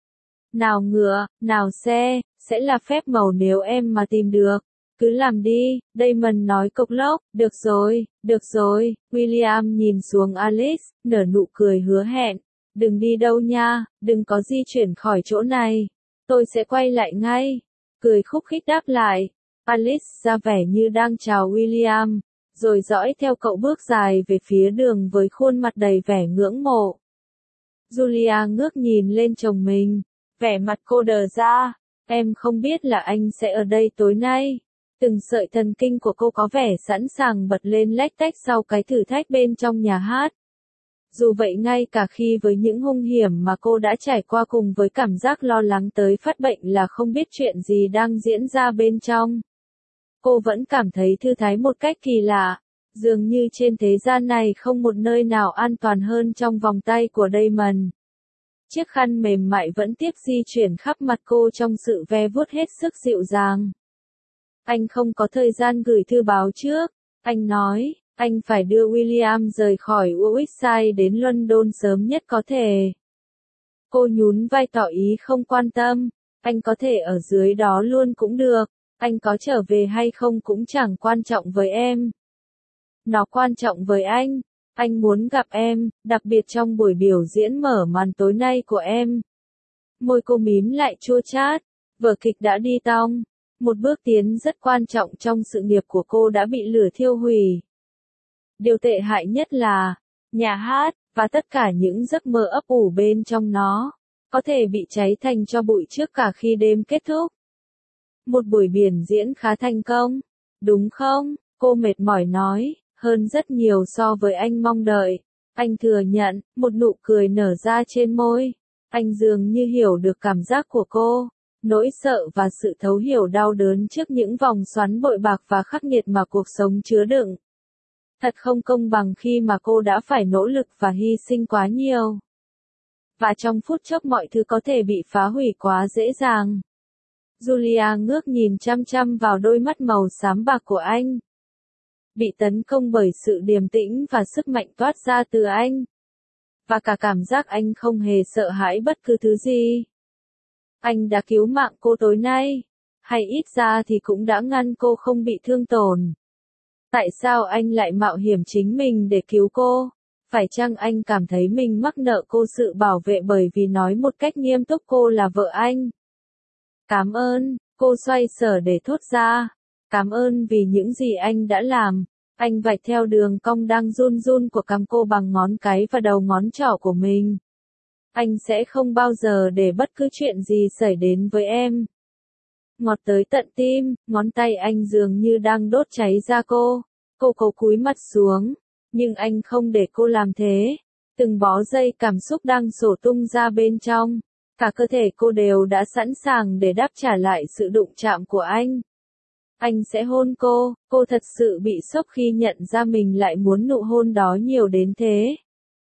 Speaker 1: Nào ngựa, nào xe, sẽ là phép màu nếu em mà tìm được. Cứ làm đi, Damon nói cộc lốc, được rồi, được rồi. William nhìn xuống Alice, nở nụ cười hứa hẹn. Đừng đi đâu nha, đừng có di chuyển khỏi chỗ này. Tôi sẽ quay lại ngay. Cười khúc khích đáp lại. Alice ra vẻ như đang chào William, rồi dõi theo cậu bước dài về phía đường với khuôn mặt đầy vẻ ngưỡng mộ. Julia ngước nhìn lên chồng mình, vẻ mặt cô đờ ra. Em không biết là anh sẽ ở đây tối nay. Từng sợi thần kinh của cô có vẻ sẵn sàng bật lên lách tách sau cái thử thách bên trong nhà hát. Dù vậy ngay cả khi với những hung hiểm mà cô đã trải qua cùng với cảm giác lo lắng tới phát bệnh là không biết chuyện gì đang diễn ra bên trong, cô vẫn cảm thấy thư thái một cách kỳ lạ. Dường như trên thế gian này không một nơi nào an toàn hơn trong vòng tay của Damon. Chiếc khăn mềm mại vẫn tiếp di chuyển khắp mặt cô trong sự ve vuốt hết sức dịu dàng. Anh không có thời gian gửi thư báo trước, anh nói, anh phải đưa William rời khỏi Warwickshire đến London sớm nhất có thể. Cô nhún vai tỏ ý không quan tâm, anh có thể ở dưới đó luôn cũng được, anh có trở về hay không cũng chẳng quan trọng với em. Nó quan trọng với anh. Anh muốn gặp em, đặc biệt trong buổi biểu diễn mở màn tối nay của em. Môi cô mím lại chua chát. Vở kịch đã đi tong. Một bước tiến rất quan trọng trong sự nghiệp của cô đã bị lửa thiêu hủy. Điều tệ hại nhất là, nhà hát, và tất cả những giấc mơ ấp ủ bên trong nó, có thể bị cháy thành tro bụi trước cả khi đêm kết thúc. Một buổi biểu diễn khá thành công, đúng không? Cô mệt mỏi nói, hơn rất nhiều so với anh mong đợi. Anh thừa nhận, một nụ cười nở ra trên môi. Anh dường như hiểu được cảm giác của cô, nỗi sợ và sự thấu hiểu đau đớn trước những vòng xoắn bội bạc và khắc nghiệt mà cuộc sống chứa đựng. Thật không công bằng khi mà cô đã phải nỗ lực và hy sinh quá nhiều. Và trong phút chốc mọi thứ có thể bị phá hủy quá dễ dàng. Julia ngước nhìn chăm chăm vào đôi mắt màu xám bạc của anh. Bị tấn công bởi sự điềm tĩnh và sức mạnh toát ra từ anh. Và cả cảm giác anh không hề sợ hãi bất cứ thứ gì. Anh đã cứu mạng cô tối nay. Hay ít ra thì cũng đã ngăn cô không bị thương tổn. Tại sao anh lại mạo hiểm chính mình để cứu cô? Phải chăng anh cảm thấy mình mắc nợ cô sự bảo vệ bởi vì nói một cách nghiêm túc cô là vợ anh? Cảm ơn, cô xoay sở để thốt ra. Cảm ơn vì những gì anh đã làm. Anh vạch theo đường cong đang run run của cằm cô bằng ngón cái và đầu ngón trỏ của mình. Anh sẽ không bao giờ để bất cứ chuyện gì xảy đến với em. Ngọt tới tận tim, ngón tay anh dường như đang đốt cháy da cô. Cô cố cúi mặt xuống, nhưng anh không để cô làm thế. Từng bó dây cảm xúc đang sổ tung ra bên trong. Cả cơ thể cô đều đã sẵn sàng để đáp trả lại sự đụng chạm của anh. Anh sẽ hôn cô, cô thật sự bị sốc khi nhận ra mình lại muốn nụ hôn đó nhiều đến thế.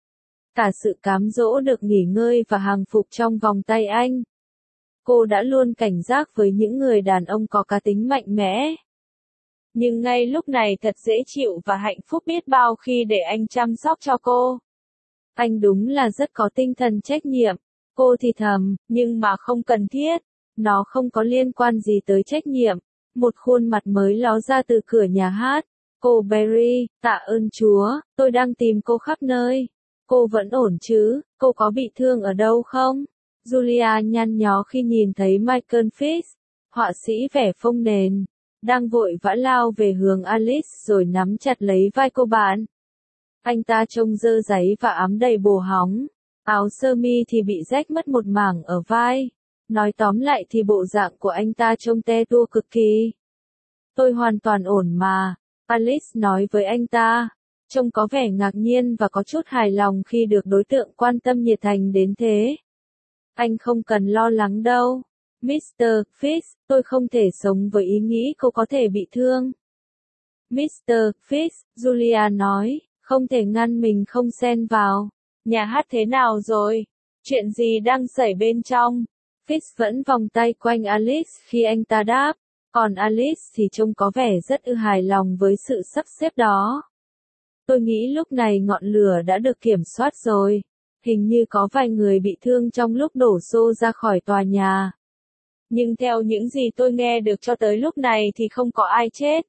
Speaker 1: Cả sự cám dỗ được nghỉ ngơi và hàng phục trong vòng tay anh. Cô đã luôn cảnh giác với những người đàn ông có cá tính mạnh mẽ. Nhưng ngay lúc này thật dễ chịu và hạnh phúc biết bao khi để anh chăm sóc cho cô. Anh đúng là rất có tinh thần trách nhiệm. Cô thì thầm, nhưng mà không cần thiết. Nó không có liên quan gì tới trách nhiệm. Một khuôn mặt mới ló ra từ cửa nhà hát. Cô Berry, tạ ơn Chúa, tôi đang tìm cô khắp nơi. Cô vẫn ổn chứ, cô có bị thương ở đâu không? Julia nhăn nhó khi nhìn thấy Michael Fitz, họa sĩ vẽ phông nền, đang vội vã lao về hướng Alice rồi nắm chặt lấy vai cô bạn. Anh ta trông dơ dáy và áo đầy bồ hóng, áo sơ mi thì bị rách mất một mảng ở vai. Nói tóm lại thì bộ dạng của anh ta trông te tua cực kỳ. Tôi hoàn toàn ổn mà, Alice nói với anh ta. Trông có vẻ ngạc nhiên và có chút hài lòng khi được đối tượng quan tâm nhiệt thành đến thế. Anh không cần lo lắng đâu. mít tơ Fitz, tôi không thể sống với ý nghĩ cô có thể bị thương. mít tơ Fitz, Julia nói, không thể ngăn mình không xen vào. Nhà hát thế nào rồi? Chuyện gì đang xảy bên trong? Fitz vẫn vòng tay quanh Alice khi anh ta đáp, còn Alice thì trông có vẻ rất ư hài lòng với sự sắp xếp đó. Tôi nghĩ lúc này ngọn lửa đã được kiểm soát rồi. Hình như có vài người bị thương trong lúc đổ xô ra khỏi tòa nhà. Nhưng theo những gì tôi nghe được cho tới lúc này thì không có ai chết.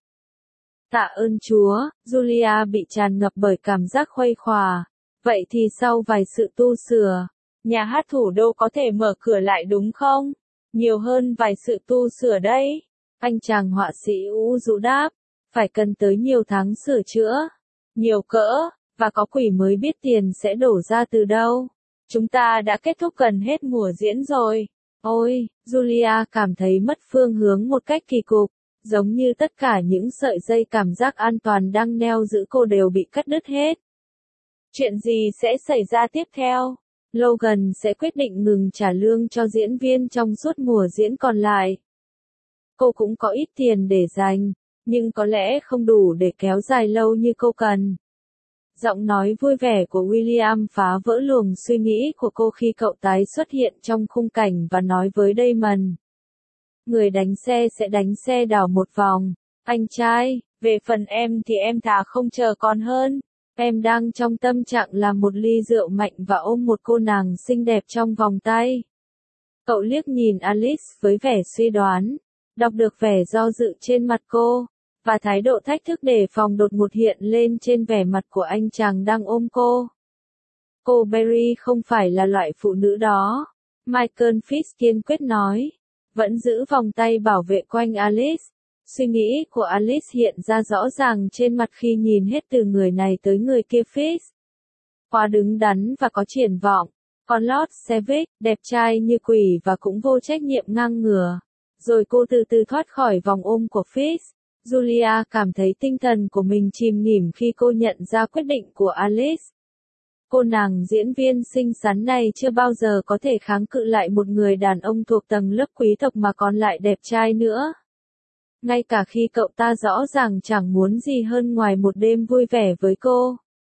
Speaker 1: Tạ ơn Chúa, Julia bị tràn ngập bởi cảm giác khuây khỏa. Vậy thì sau vài sự tu sửa, nhà hát thủ đô có thể mở cửa lại đúng không? Nhiều hơn vài sự tu sửa đấy. Anh chàng họa sĩ ú rũ đáp, phải cần tới nhiều tháng sửa chữa. Nhiều cỡ, và có quỷ mới biết tiền sẽ đổ ra từ đâu. Chúng ta đã kết thúc gần hết mùa diễn rồi. Ôi, Julia cảm thấy mất phương hướng một cách kỳ cục, giống như tất cả những sợi dây cảm giác an toàn đang neo giữ cô đều bị cắt đứt hết. Chuyện gì sẽ xảy ra tiếp theo? Logan sẽ quyết định ngừng trả lương cho diễn viên trong suốt mùa diễn còn lại. Cô cũng có ít tiền để dành, nhưng có lẽ không đủ để kéo dài lâu như cô cần. Giọng nói vui vẻ của William phá vỡ luồng suy nghĩ của cô khi cậu tái xuất hiện trong khung cảnh và nói với Damon. Người đánh xe sẽ đánh xe đảo một vòng. Anh trai, về phần em thì em thà không chờ còn hơn. Em đang trong tâm trạng làm một ly rượu mạnh và ôm một cô nàng xinh đẹp trong vòng tay. Cậu liếc nhìn Alice với vẻ suy đoán, đọc được vẻ do dự trên mặt cô. và thái độ thách thức đề phòng đột ngột hiện lên trên vẻ mặt của anh chàng đang ôm cô. Cô Berry không phải là loại phụ nữ đó, Michael Fitz kiên quyết nói, vẫn giữ vòng tay bảo vệ quanh Alice. Suy nghĩ của Alice hiện ra rõ ràng trên mặt khi nhìn hết từ người này tới người kia. Fitz quá đứng đắn và có triển vọng, còn Lord Sevig, đẹp trai như quỷ và cũng vô trách nhiệm ngang ngửa. Rồi cô từ từ thoát khỏi vòng ôm của Fitz. Julia cảm thấy tinh thần của mình chìm nghỉm khi cô nhận ra quyết định của Alice. Cô nàng diễn viên xinh xắn này chưa bao giờ có thể kháng cự lại một người đàn ông thuộc tầng lớp quý tộc mà còn lại đẹp trai nữa. Ngay cả khi cậu ta rõ ràng chẳng muốn gì hơn ngoài một đêm vui vẻ với cô.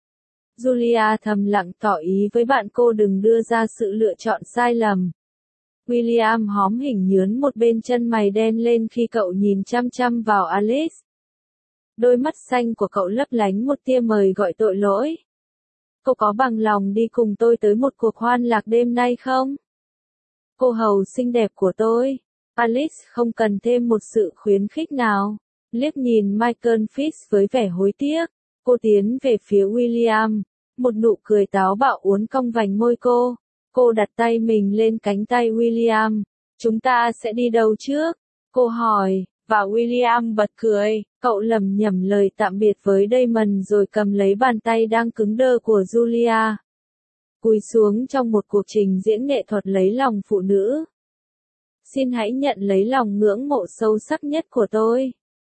Speaker 1: Julia thầm lặng tỏ ý với bạn cô đừng đưa ra sự lựa chọn sai lầm. William hóm hình nhướn một bên chân mày đen lên khi cậu nhìn chăm chăm vào Alice. Đôi mắt xanh của cậu lấp lánh một tia mời gọi tội lỗi. Cô có bằng lòng đi cùng tôi tới một cuộc hoan lạc đêm nay không? Cô hầu xinh đẹp của tôi. Alice không cần thêm một sự khuyến khích nào. Liếc nhìn Michael Fitz với vẻ hối tiếc. Cô tiến về phía William. Một nụ cười táo bạo uốn cong vành môi cô. Cô đặt tay mình lên cánh tay William. Chúng ta sẽ đi đâu trước? Cô hỏi, và William bật cười. Cậu lẩm nhẩm lời tạm biệt với Damon rồi cầm lấy bàn tay đang cứng đơ của Julia. Cúi xuống trong một cuộc trình diễn nghệ thuật lấy lòng phụ nữ. Xin hãy nhận lấy lòng ngưỡng mộ sâu sắc nhất của tôi.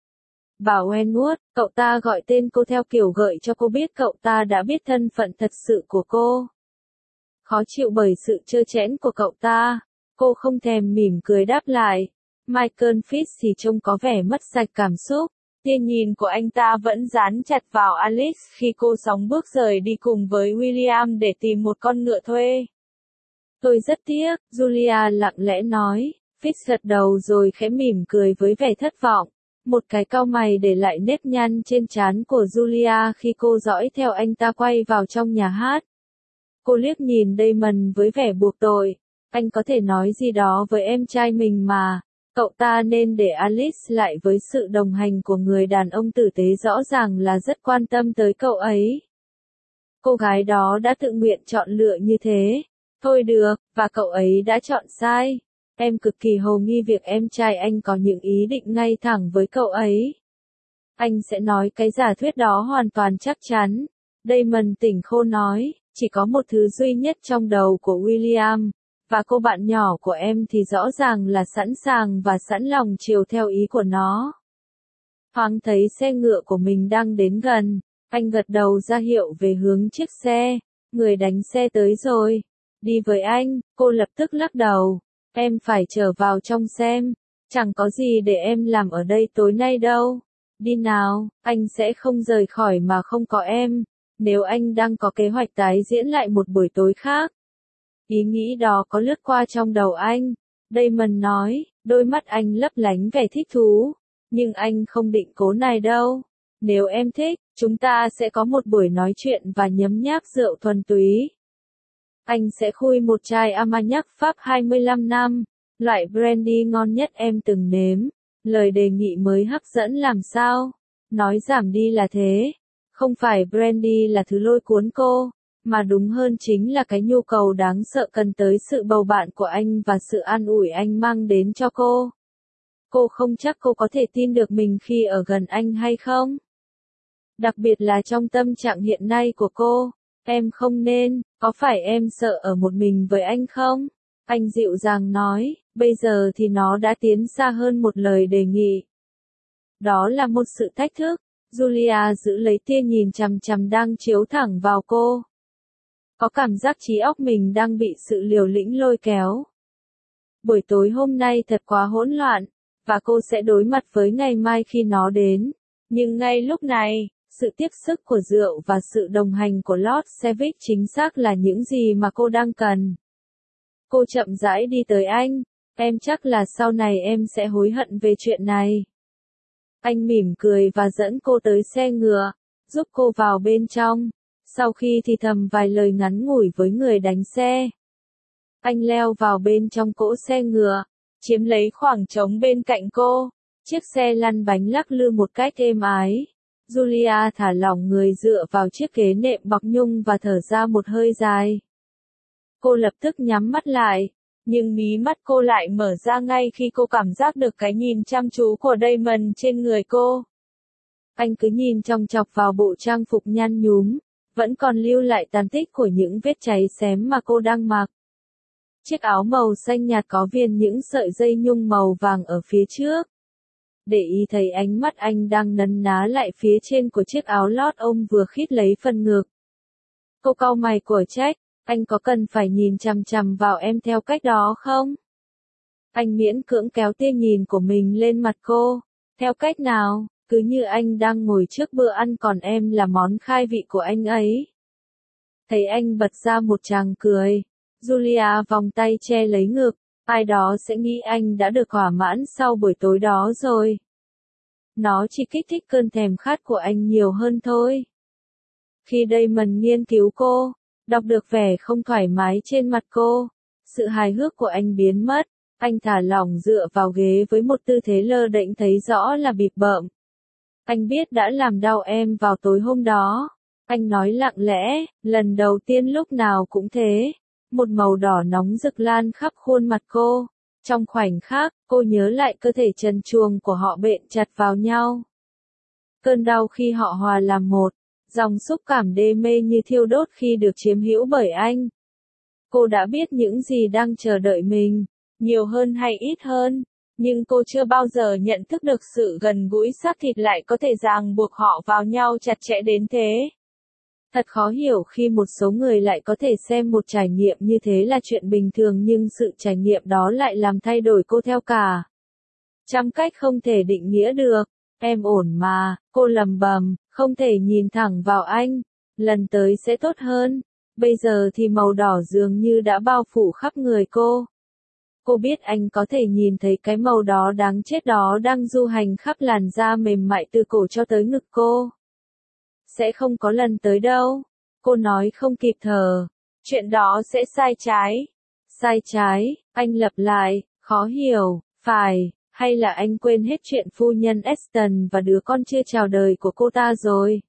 Speaker 1: Bảo Wenwood, cậu ta gọi tên cô theo kiểu gợi cho cô biết cậu ta đã biết thân phận thật sự của cô. Khó chịu bởi sự trơ trẽn của cậu ta, cô không thèm mỉm cười đáp lại. Michael Fitz thì trông có vẻ mất sạch cảm xúc. Tia nhìn của anh ta vẫn dán chặt vào Alice khi cô sóng bước rời đi cùng với William để tìm một con ngựa thuê. Tôi rất tiếc, Julia lặng lẽ nói. Fitz gật đầu rồi khẽ mỉm cười với vẻ thất vọng. Một cái cau mày để lại nếp nhăn trên trán của Julia khi cô dõi theo anh ta quay vào trong nhà hát. Cô liếc nhìn Damon với vẻ buộc tội. Anh có thể nói gì đó với em trai mình mà. Cậu ta nên để Alice lại với sự đồng hành của người đàn ông tử tế rõ ràng là rất quan tâm tới cậu ấy. Cô gái đó đã tự nguyện chọn lựa như thế. Thôi được, và cậu ấy đã chọn sai. Em cực kỳ hồ nghi việc em trai anh có những ý định ngay thẳng với cậu ấy. Anh sẽ nói cái giả thuyết đó hoàn toàn chắc chắn. Damon tỉnh khô nói, chỉ có một thứ duy nhất trong đầu của William. Và cô bạn nhỏ của em thì rõ ràng là sẵn sàng và sẵn lòng chiều theo ý của nó. Thoáng thấy xe ngựa của mình đang đến gần, anh gật đầu ra hiệu về hướng chiếc xe. Người đánh xe tới rồi. Đi với anh, cô lập tức lắc đầu. Em phải trở vào trong xem. Chẳng có gì để em làm ở đây tối nay đâu. Đi nào, anh sẽ không rời khỏi mà không có em. Nếu anh đang có kế hoạch tái diễn lại một buổi tối khác. Ý nghĩ đó có lướt qua trong đầu anh. Damon nói, đôi mắt anh lấp lánh vẻ thích thú. Nhưng anh không định cố này đâu. Nếu em thích, chúng ta sẽ có một buổi nói chuyện và nhấm nháp rượu thuần túy. Anh sẽ khui một chai Armagnac Pháp hai mươi lăm năm, loại brandy ngon nhất em từng nếm. Lời đề nghị mới hấp dẫn làm sao? Nói giảm đi là thế. Không phải brandy là thứ lôi cuốn cô, mà đúng hơn chính là cái nhu cầu đáng sợ cần tới sự bầu bạn của anh và sự an ủi anh mang đến cho cô. Cô không chắc cô có thể tin được mình khi ở gần anh hay không? Đặc biệt là trong tâm trạng hiện nay của cô. Em không nên, có phải em sợ ở một mình với anh không? Anh dịu dàng nói, bây giờ thì nó đã tiến xa hơn một lời đề nghị. Đó là một sự thách thức. Julia giữ lấy tia nhìn chằm chằm đang chiếu thẳng vào cô. Có cảm giác trí óc mình đang bị sự liều lĩnh lôi kéo. Buổi tối hôm nay thật quá hỗn loạn, và cô sẽ đối mặt với ngày mai khi nó đến. Nhưng ngay lúc này, sự tiếp sức của rượu và sự đồng hành của Lord Sevig chính xác là những gì mà cô đang cần. Cô chậm rãi đi tới anh. Em chắc là sau này em sẽ hối hận về chuyện này. Anh mỉm cười và dẫn cô tới xe ngựa, giúp cô vào bên trong. Sau khi thì thầm vài lời ngắn ngủi với người đánh xe. Anh leo vào bên trong cỗ xe ngựa, chiếm lấy khoảng trống bên cạnh cô. Chiếc xe lăn bánh lắc lư một cách êm ái. Julia thả lỏng người dựa vào chiếc ghế nệm bọc nhung và thở ra một hơi dài. Cô lập tức nhắm mắt lại, nhưng mí mắt cô lại mở ra ngay khi cô cảm giác được cái nhìn chăm chú của Damon trên người cô. Anh cứ nhìn chòng chọc vào bộ trang phục nhăn nhúm, vẫn còn lưu lại tàn tích của những vết cháy xém mà cô đang mặc. Chiếc áo màu xanh nhạt có viền những sợi dây nhung màu vàng ở phía trước. Để ý thấy ánh mắt anh đang nấn ná lại phía trên của chiếc áo lót ôm vừa khít lấy phần ngực. Cô cau mày của trách, anh có cần phải nhìn chằm chằm vào em theo cách đó không? Anh miễn cưỡng kéo tia nhìn của mình lên mặt cô. Theo cách nào? Cứ như anh đang ngồi trước bữa ăn còn em là món khai vị của anh ấy. Thấy anh bật ra một tràng cười. Julia vòng tay che lấy ngực. Ai đó sẽ nghĩ anh đã được thỏa mãn sau buổi tối đó rồi. Nó chỉ kích thích cơn thèm khát của anh nhiều hơn thôi. Khi Damon nghiên cứu cô, đọc được vẻ không thoải mái trên mặt cô, sự hài hước của anh biến mất. Anh thả lỏng dựa vào ghế với một tư thế lơ đễnh thấy rõ là bịp bợm. Anh biết đã làm đau em vào tối hôm đó. Anh nói lặng lẽ, lần đầu tiên lúc nào cũng thế. Một màu đỏ nóng rực lan khắp khuôn mặt cô. Trong khoảnh khắc, cô nhớ lại cơ thể trần truồng của họ bện chặt vào nhau. Cơn đau khi họ hòa làm một, dòng xúc cảm đê mê như thiêu đốt khi được chiếm hữu bởi anh. Cô đã biết những gì đang chờ đợi mình, nhiều hơn hay ít hơn, nhưng cô chưa bao giờ nhận thức được sự gần gũi xác thịt lại có thể ràng buộc họ vào nhau chặt chẽ đến thế. Thật khó hiểu khi một số người lại có thể xem một trải nghiệm như thế là chuyện bình thường nhưng sự trải nghiệm đó lại làm thay đổi cô theo cả trăm cách không thể định nghĩa được. Em ổn mà, cô lầm bầm, không thể nhìn thẳng vào anh. Lần tới sẽ tốt hơn. Bây giờ thì màu đỏ dường như đã bao phủ khắp người cô. Cô biết anh có thể nhìn thấy cái màu đó đáng chết đó đang du hành khắp làn da mềm mại từ cổ cho tới ngực cô. Sẽ không có lần tới đâu. Cô nói không kịp thở. Chuyện đó sẽ sai trái. Sai trái, anh lặp lại, khó hiểu, phải, hay là anh quên hết chuyện phu nhân Aston và đứa con chưa chào đời của cô ta rồi.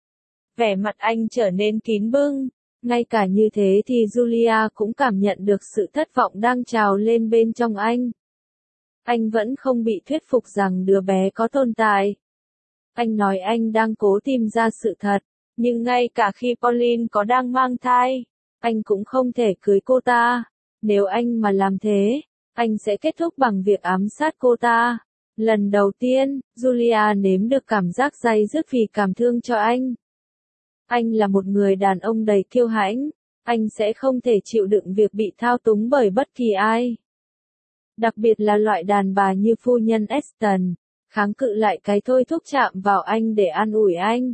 Speaker 1: Vẻ mặt anh trở nên kín bưng. Ngay cả như thế thì Julia cũng cảm nhận được sự thất vọng đang trào lên bên trong anh. Anh vẫn không bị thuyết phục rằng đứa bé có tồn tại. Anh nói anh đang cố tìm ra sự thật, nhưng ngay cả khi Pauline có đang mang thai, anh cũng không thể cưới cô ta. Nếu anh mà làm thế, anh sẽ kết thúc bằng việc ám sát cô ta. Lần đầu tiên, Julia nếm được cảm giác day dứt vì cảm thương cho anh. Anh là một người đàn ông đầy kiêu hãnh, anh sẽ không thể chịu đựng việc bị thao túng bởi bất kỳ ai. Đặc biệt là loại đàn bà như phu nhân Aston, kháng cự lại cái thôi thúc chạm vào anh để an ủi anh.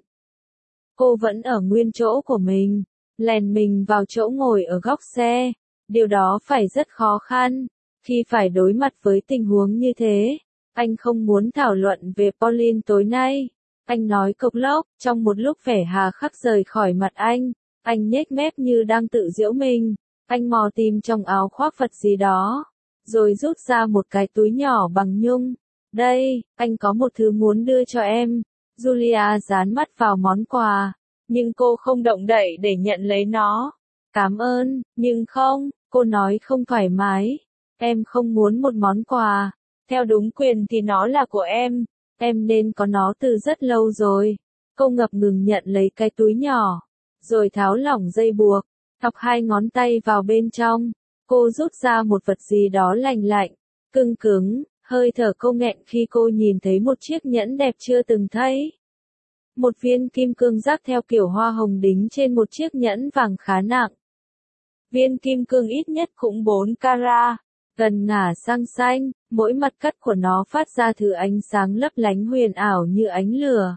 Speaker 1: Cô vẫn ở nguyên chỗ của mình, lèn mình vào chỗ ngồi ở góc xe. Điều đó phải rất khó khăn, khi phải đối mặt với tình huống như thế. Anh không muốn thảo luận về Pauline tối nay. Anh nói cộc lốc, trong một lúc vẻ hà khắc rời khỏi mặt anh. Anh nhếch mép như đang tự giễu mình. Anh mò tìm trong áo khoác vật gì đó, rồi rút ra một cái túi nhỏ bằng nhung. Đây, anh có một thứ muốn đưa cho em. Julia dán mắt vào món quà, nhưng cô không động đậy để nhận lấy nó. Cảm ơn, nhưng không, cô nói không thoải mái. Em không muốn một món quà. Theo đúng quyền thì nó là của em. Em nên có nó từ rất lâu rồi. Cô ngập ngừng nhận lấy cái túi nhỏ, rồi tháo lỏng dây buộc, thọc hai ngón tay vào bên trong. Cô rút ra một vật gì đó lành lạnh, cưng cứng, hơi thở cô nghẹn khi cô nhìn thấy một chiếc nhẫn đẹp chưa từng thấy. Một viên kim cương rác theo kiểu hoa hồng đính trên một chiếc nhẫn vàng khá nặng. Viên kim cương ít nhất cũng bốn carat, gần ngả sang xanh, mỗi mặt cắt của nó phát ra thứ ánh sáng lấp lánh huyền ảo như ánh lửa.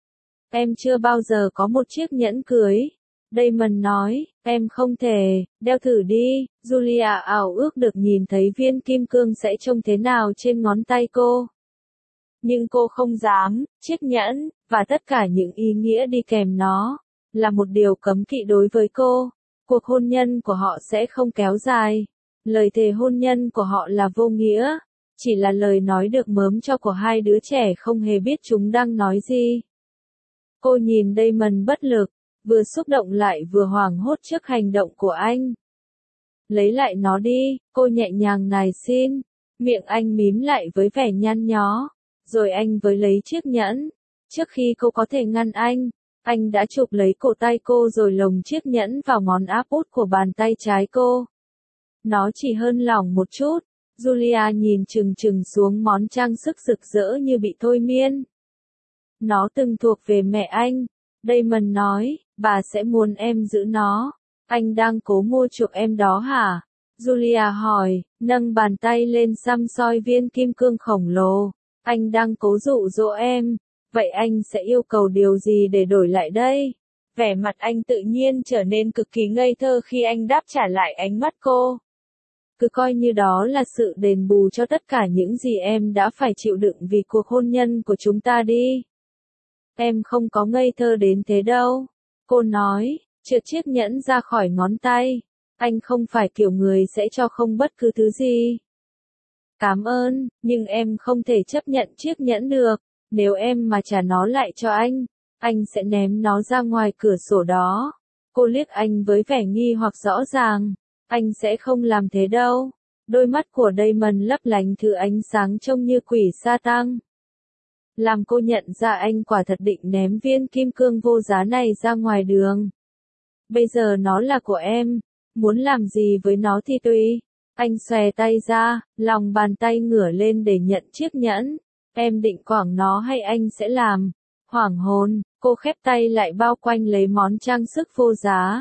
Speaker 1: Em chưa bao giờ có một chiếc nhẫn cưới. Damon nói, em không thể, đeo thử đi. Julia ảo ước được nhìn thấy viên kim cương sẽ trông thế nào trên ngón tay cô. Nhưng cô không dám, chiếc nhẫn, và tất cả những ý nghĩa đi kèm nó, là một điều cấm kỵ đối với cô. Cuộc hôn nhân của họ sẽ không kéo dài. Lời thề hôn nhân của họ là vô nghĩa. Chỉ là lời nói được mớm cho của hai đứa trẻ không hề biết chúng đang nói gì. Cô nhìn Damon bất lực, vừa xúc động lại vừa hoảng hốt trước hành động của anh. Lấy lại nó đi, cô nhẹ nhàng nài xin. Miệng anh mím lại với vẻ nhăn nhó. Rồi anh với lấy chiếc nhẫn. Trước khi cô có thể ngăn anh, anh đã chụp lấy cổ tay cô rồi lồng chiếc nhẫn vào ngón áp út của bàn tay trái cô. Nó chỉ hơn lỏng một chút. Julia nhìn chừng chừng xuống món trang sức rực rỡ như bị thôi miên. Nó từng thuộc về mẹ anh. Damon nói, bà sẽ muốn em giữ nó. Anh đang cố mua chuộc em đó hả? Julia hỏi, nâng bàn tay lên xăm soi viên kim cương khổng lồ. Anh đang cố dụ dỗ em. Vậy anh sẽ yêu cầu điều gì để đổi lại đây? Vẻ mặt anh tự nhiên trở nên cực kỳ ngây thơ khi anh đáp trả lại ánh mắt cô. Cứ coi như đó là sự đền bù cho tất cả những gì em đã phải chịu đựng vì cuộc hôn nhân của chúng ta đi. Em không có ngây thơ đến thế đâu. Cô nói, trượt chiếc nhẫn ra khỏi ngón tay. Anh không phải kiểu người sẽ cho không bất cứ thứ gì. Cảm ơn, nhưng em không thể chấp nhận chiếc nhẫn được. Nếu em mà trả nó lại cho anh, anh sẽ ném nó ra ngoài cửa sổ đó. Cô liếc anh với vẻ nghi hoặc rõ ràng. Anh sẽ không làm thế đâu. Đôi mắt của Damon lấp lánh thứ ánh sáng trông như quỷ sa tăng. Làm cô nhận ra anh quả thật định ném viên kim cương vô giá này ra ngoài đường. Bây giờ nó là của em. Muốn làm gì với nó thì tùy. Anh xòe tay ra, lòng bàn tay ngửa lên để nhận chiếc nhẫn. Em định quẳng nó hay anh sẽ làm? Hoảng hồn, cô khép tay lại bao quanh lấy món trang sức vô giá.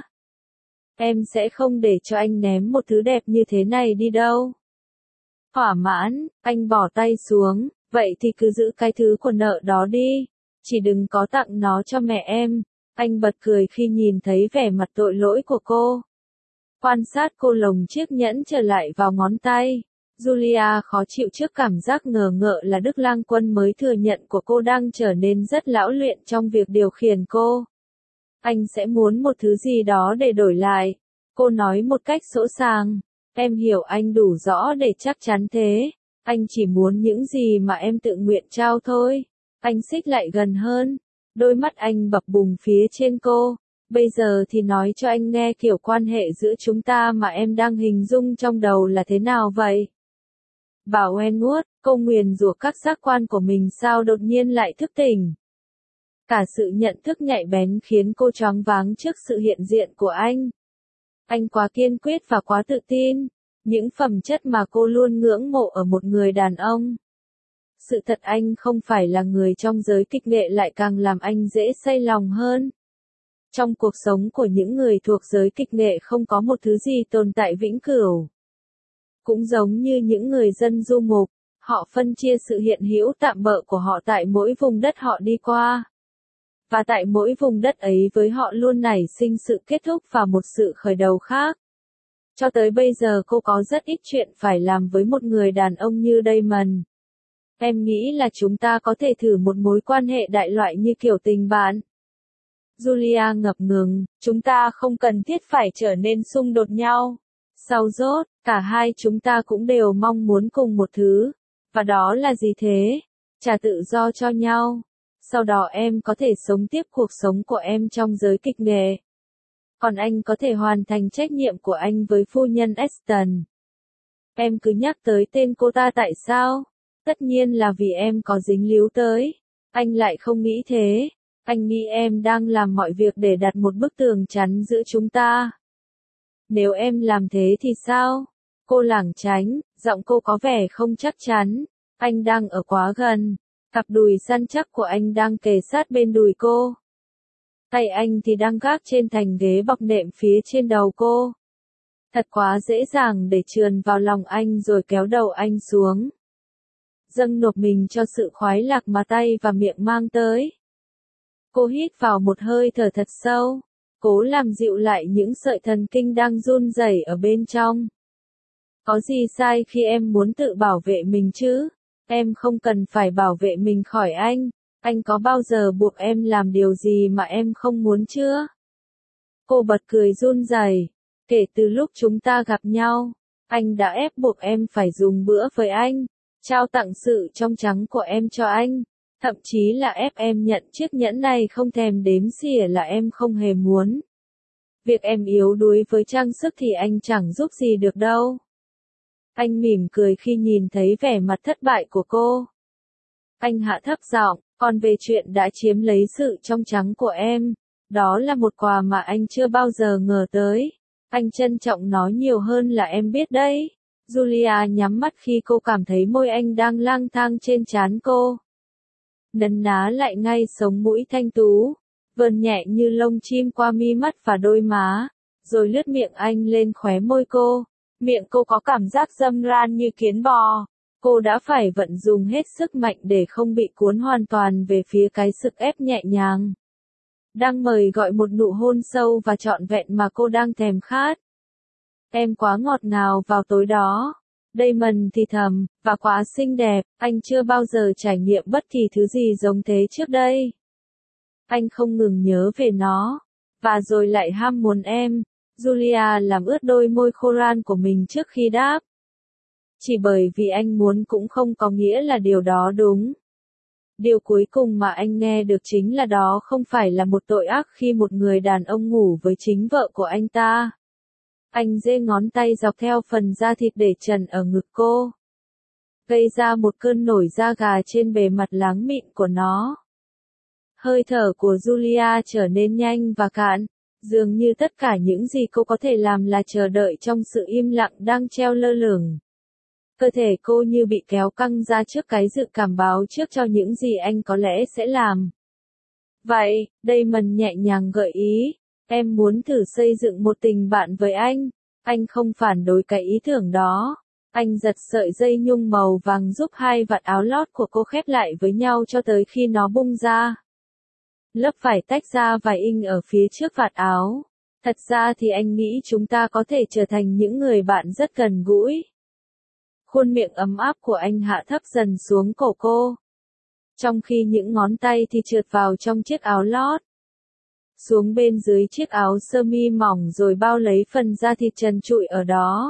Speaker 1: Em sẽ không để cho anh ném một thứ đẹp như thế này đi đâu. Thỏa mãn, anh bỏ tay xuống, vậy thì cứ giữ cái thứ của nợ đó đi. Chỉ đừng có tặng nó cho mẹ em. Anh bật cười khi nhìn thấy vẻ mặt tội lỗi của cô. Quan sát cô lồng chiếc nhẫn trở lại vào ngón tay. Julia khó chịu trước cảm giác ngờ ngợ là Đức Lang Quân mới thừa nhận của cô đang trở nên rất lão luyện trong việc điều khiển cô. Anh sẽ muốn một thứ gì đó để đổi lại. Cô nói một cách sỗ sàng. Em hiểu anh đủ rõ để chắc chắn thế. Anh chỉ muốn những gì mà em tự nguyện trao thôi. Anh xích lại gần hơn. Đôi mắt anh bập bùng phía trên cô. Bây giờ thì nói cho anh nghe kiểu quan hệ giữa chúng ta mà em đang hình dung trong đầu là thế nào vậy? Bảo Wenwood, cô nguyền rủa các giác quan của mình sao đột nhiên lại thức tỉnh. Cả sự nhận thức nhạy bén khiến cô choáng váng trước sự hiện diện của anh. Anh quá kiên quyết và quá tự tin. Những phẩm chất mà cô luôn ngưỡng mộ ở một người đàn ông. Sự thật anh không phải là người trong giới kịch nghệ lại càng làm anh dễ say lòng hơn. Trong cuộc sống của những người thuộc giới kịch nghệ không có một thứ gì tồn tại vĩnh cửu. Cũng giống như những người dân du mục, họ phân chia sự hiện hữu tạm bợ của họ tại mỗi vùng đất họ đi qua. Và tại mỗi vùng đất ấy với họ luôn nảy sinh sự kết thúc và một sự khởi đầu khác. Cho tới bây giờ cô có rất ít chuyện phải làm với một người đàn ông như Damon. Em nghĩ là chúng ta có thể thử một mối quan hệ đại loại như kiểu tình bạn. Julia ngập ngừng, chúng ta không cần thiết phải trở nên xung đột nhau. Sau rốt, cả hai chúng ta cũng đều mong muốn cùng một thứ. Và đó là gì thế? Trả tự do cho nhau. Sau đó em có thể sống tiếp cuộc sống của em trong giới kịch nghệ. Còn anh có thể hoàn thành trách nhiệm của anh với phu nhân Aston. Em cứ nhắc tới tên cô ta tại sao? Tất nhiên là vì em có dính líu tới. Anh lại không nghĩ thế. Anh nghĩ em đang làm mọi việc để đặt một bức tường chắn giữa chúng ta. Nếu em làm thế thì sao? Cô lảng tránh, giọng cô có vẻ không chắc chắn. Anh đang ở quá gần. Cặp đùi săn chắc của anh đang kề sát bên đùi cô. Tay anh thì đang gác trên thành ghế bọc nệm phía trên đầu cô. Thật quá dễ dàng để trườn vào lòng anh rồi kéo đầu anh xuống. Dâng nộp mình cho sự khoái lạc mà tay và miệng mang tới. Cô hít vào một hơi thở thật sâu, cố làm dịu lại những sợi thần kinh đang run rẩy ở bên trong. Có gì sai khi em muốn tự bảo vệ mình chứ? Em không cần phải bảo vệ mình khỏi anh. Anh có bao giờ buộc em làm điều gì mà em không muốn chưa? Cô bật cười run rẩy. Kể từ lúc chúng ta gặp nhau, anh đã ép buộc em phải dùng bữa với anh. trao tặng sự trong trắng của em cho anh, thậm chí là ép em nhận chiếc nhẫn này không thèm đếm xỉa là em không hề muốn. Việc em yếu đuối với trang sức thì anh chẳng giúp gì được đâu. Anh mỉm cười khi nhìn thấy vẻ mặt thất bại của cô. Anh hạ thấp giọng, còn về chuyện đã chiếm lấy sự trong trắng của em, đó là một quà mà anh chưa bao giờ ngờ tới. Anh trân trọng nó nhiều hơn là em biết đấy. Julia nhắm mắt khi cô cảm thấy môi anh đang lang thang trên trán cô. Nấn ná lại ngay sống mũi thanh tú, vờn nhẹ như lông chim qua mi mắt và đôi má, rồi lướt miệng anh lên khóe môi cô. Miệng cô có cảm giác dâm ran như kiến bò. Cô đã phải vận dùng hết sức mạnh để không bị cuốn hoàn toàn về phía cái sức ép nhẹ nhàng. Đang mời gọi một nụ hôn sâu và trọn vẹn mà cô đang thèm khát. Em quá ngọt ngào vào tối đó. Damon thì thầm, và quá xinh đẹp, anh chưa bao giờ trải nghiệm bất kỳ thứ gì giống thế trước đây. Anh không ngừng nhớ về nó, và rồi lại ham muốn em. Julia làm ướt đôi môi khô ran của mình trước khi đáp. Chỉ bởi vì anh muốn cũng không có nghĩa là điều đó đúng. Điều cuối cùng mà anh nghe được chính là đó không phải là một tội ác khi một người đàn ông ngủ với chính vợ của anh ta. Anh giơ ngón tay dọc theo phần da thịt để trần ở ngực cô, gây ra một cơn nổi da gà trên bề mặt láng mịn của nó. Hơi thở của Julia trở nên nhanh và cạn, dường như tất cả những gì cô có thể làm là chờ đợi trong sự im lặng đang treo lơ lửng. Cơ thể cô như bị kéo căng ra trước cái dự cảm báo trước cho những gì anh có lẽ sẽ làm. Vậy, Damon nhẹ nhàng gợi ý, em muốn thử xây dựng một tình bạn với anh. Anh không phản đối cái ý tưởng đó. Anh giật sợi dây nhung màu vàng giúp hai vạt áo lót của cô khép lại với nhau cho tới khi nó bung ra. Lớp vải tách ra vài inch ở phía trước vạt áo. Thật ra thì anh nghĩ chúng ta có thể trở thành những người bạn rất gần gũi. Khuôn miệng ấm áp của anh hạ thấp dần xuống cổ cô, trong khi những ngón tay thì trượt vào trong chiếc áo lót, xuống bên dưới chiếc áo sơ mi mỏng rồi bao lấy phần da thịt trần trụi ở đó.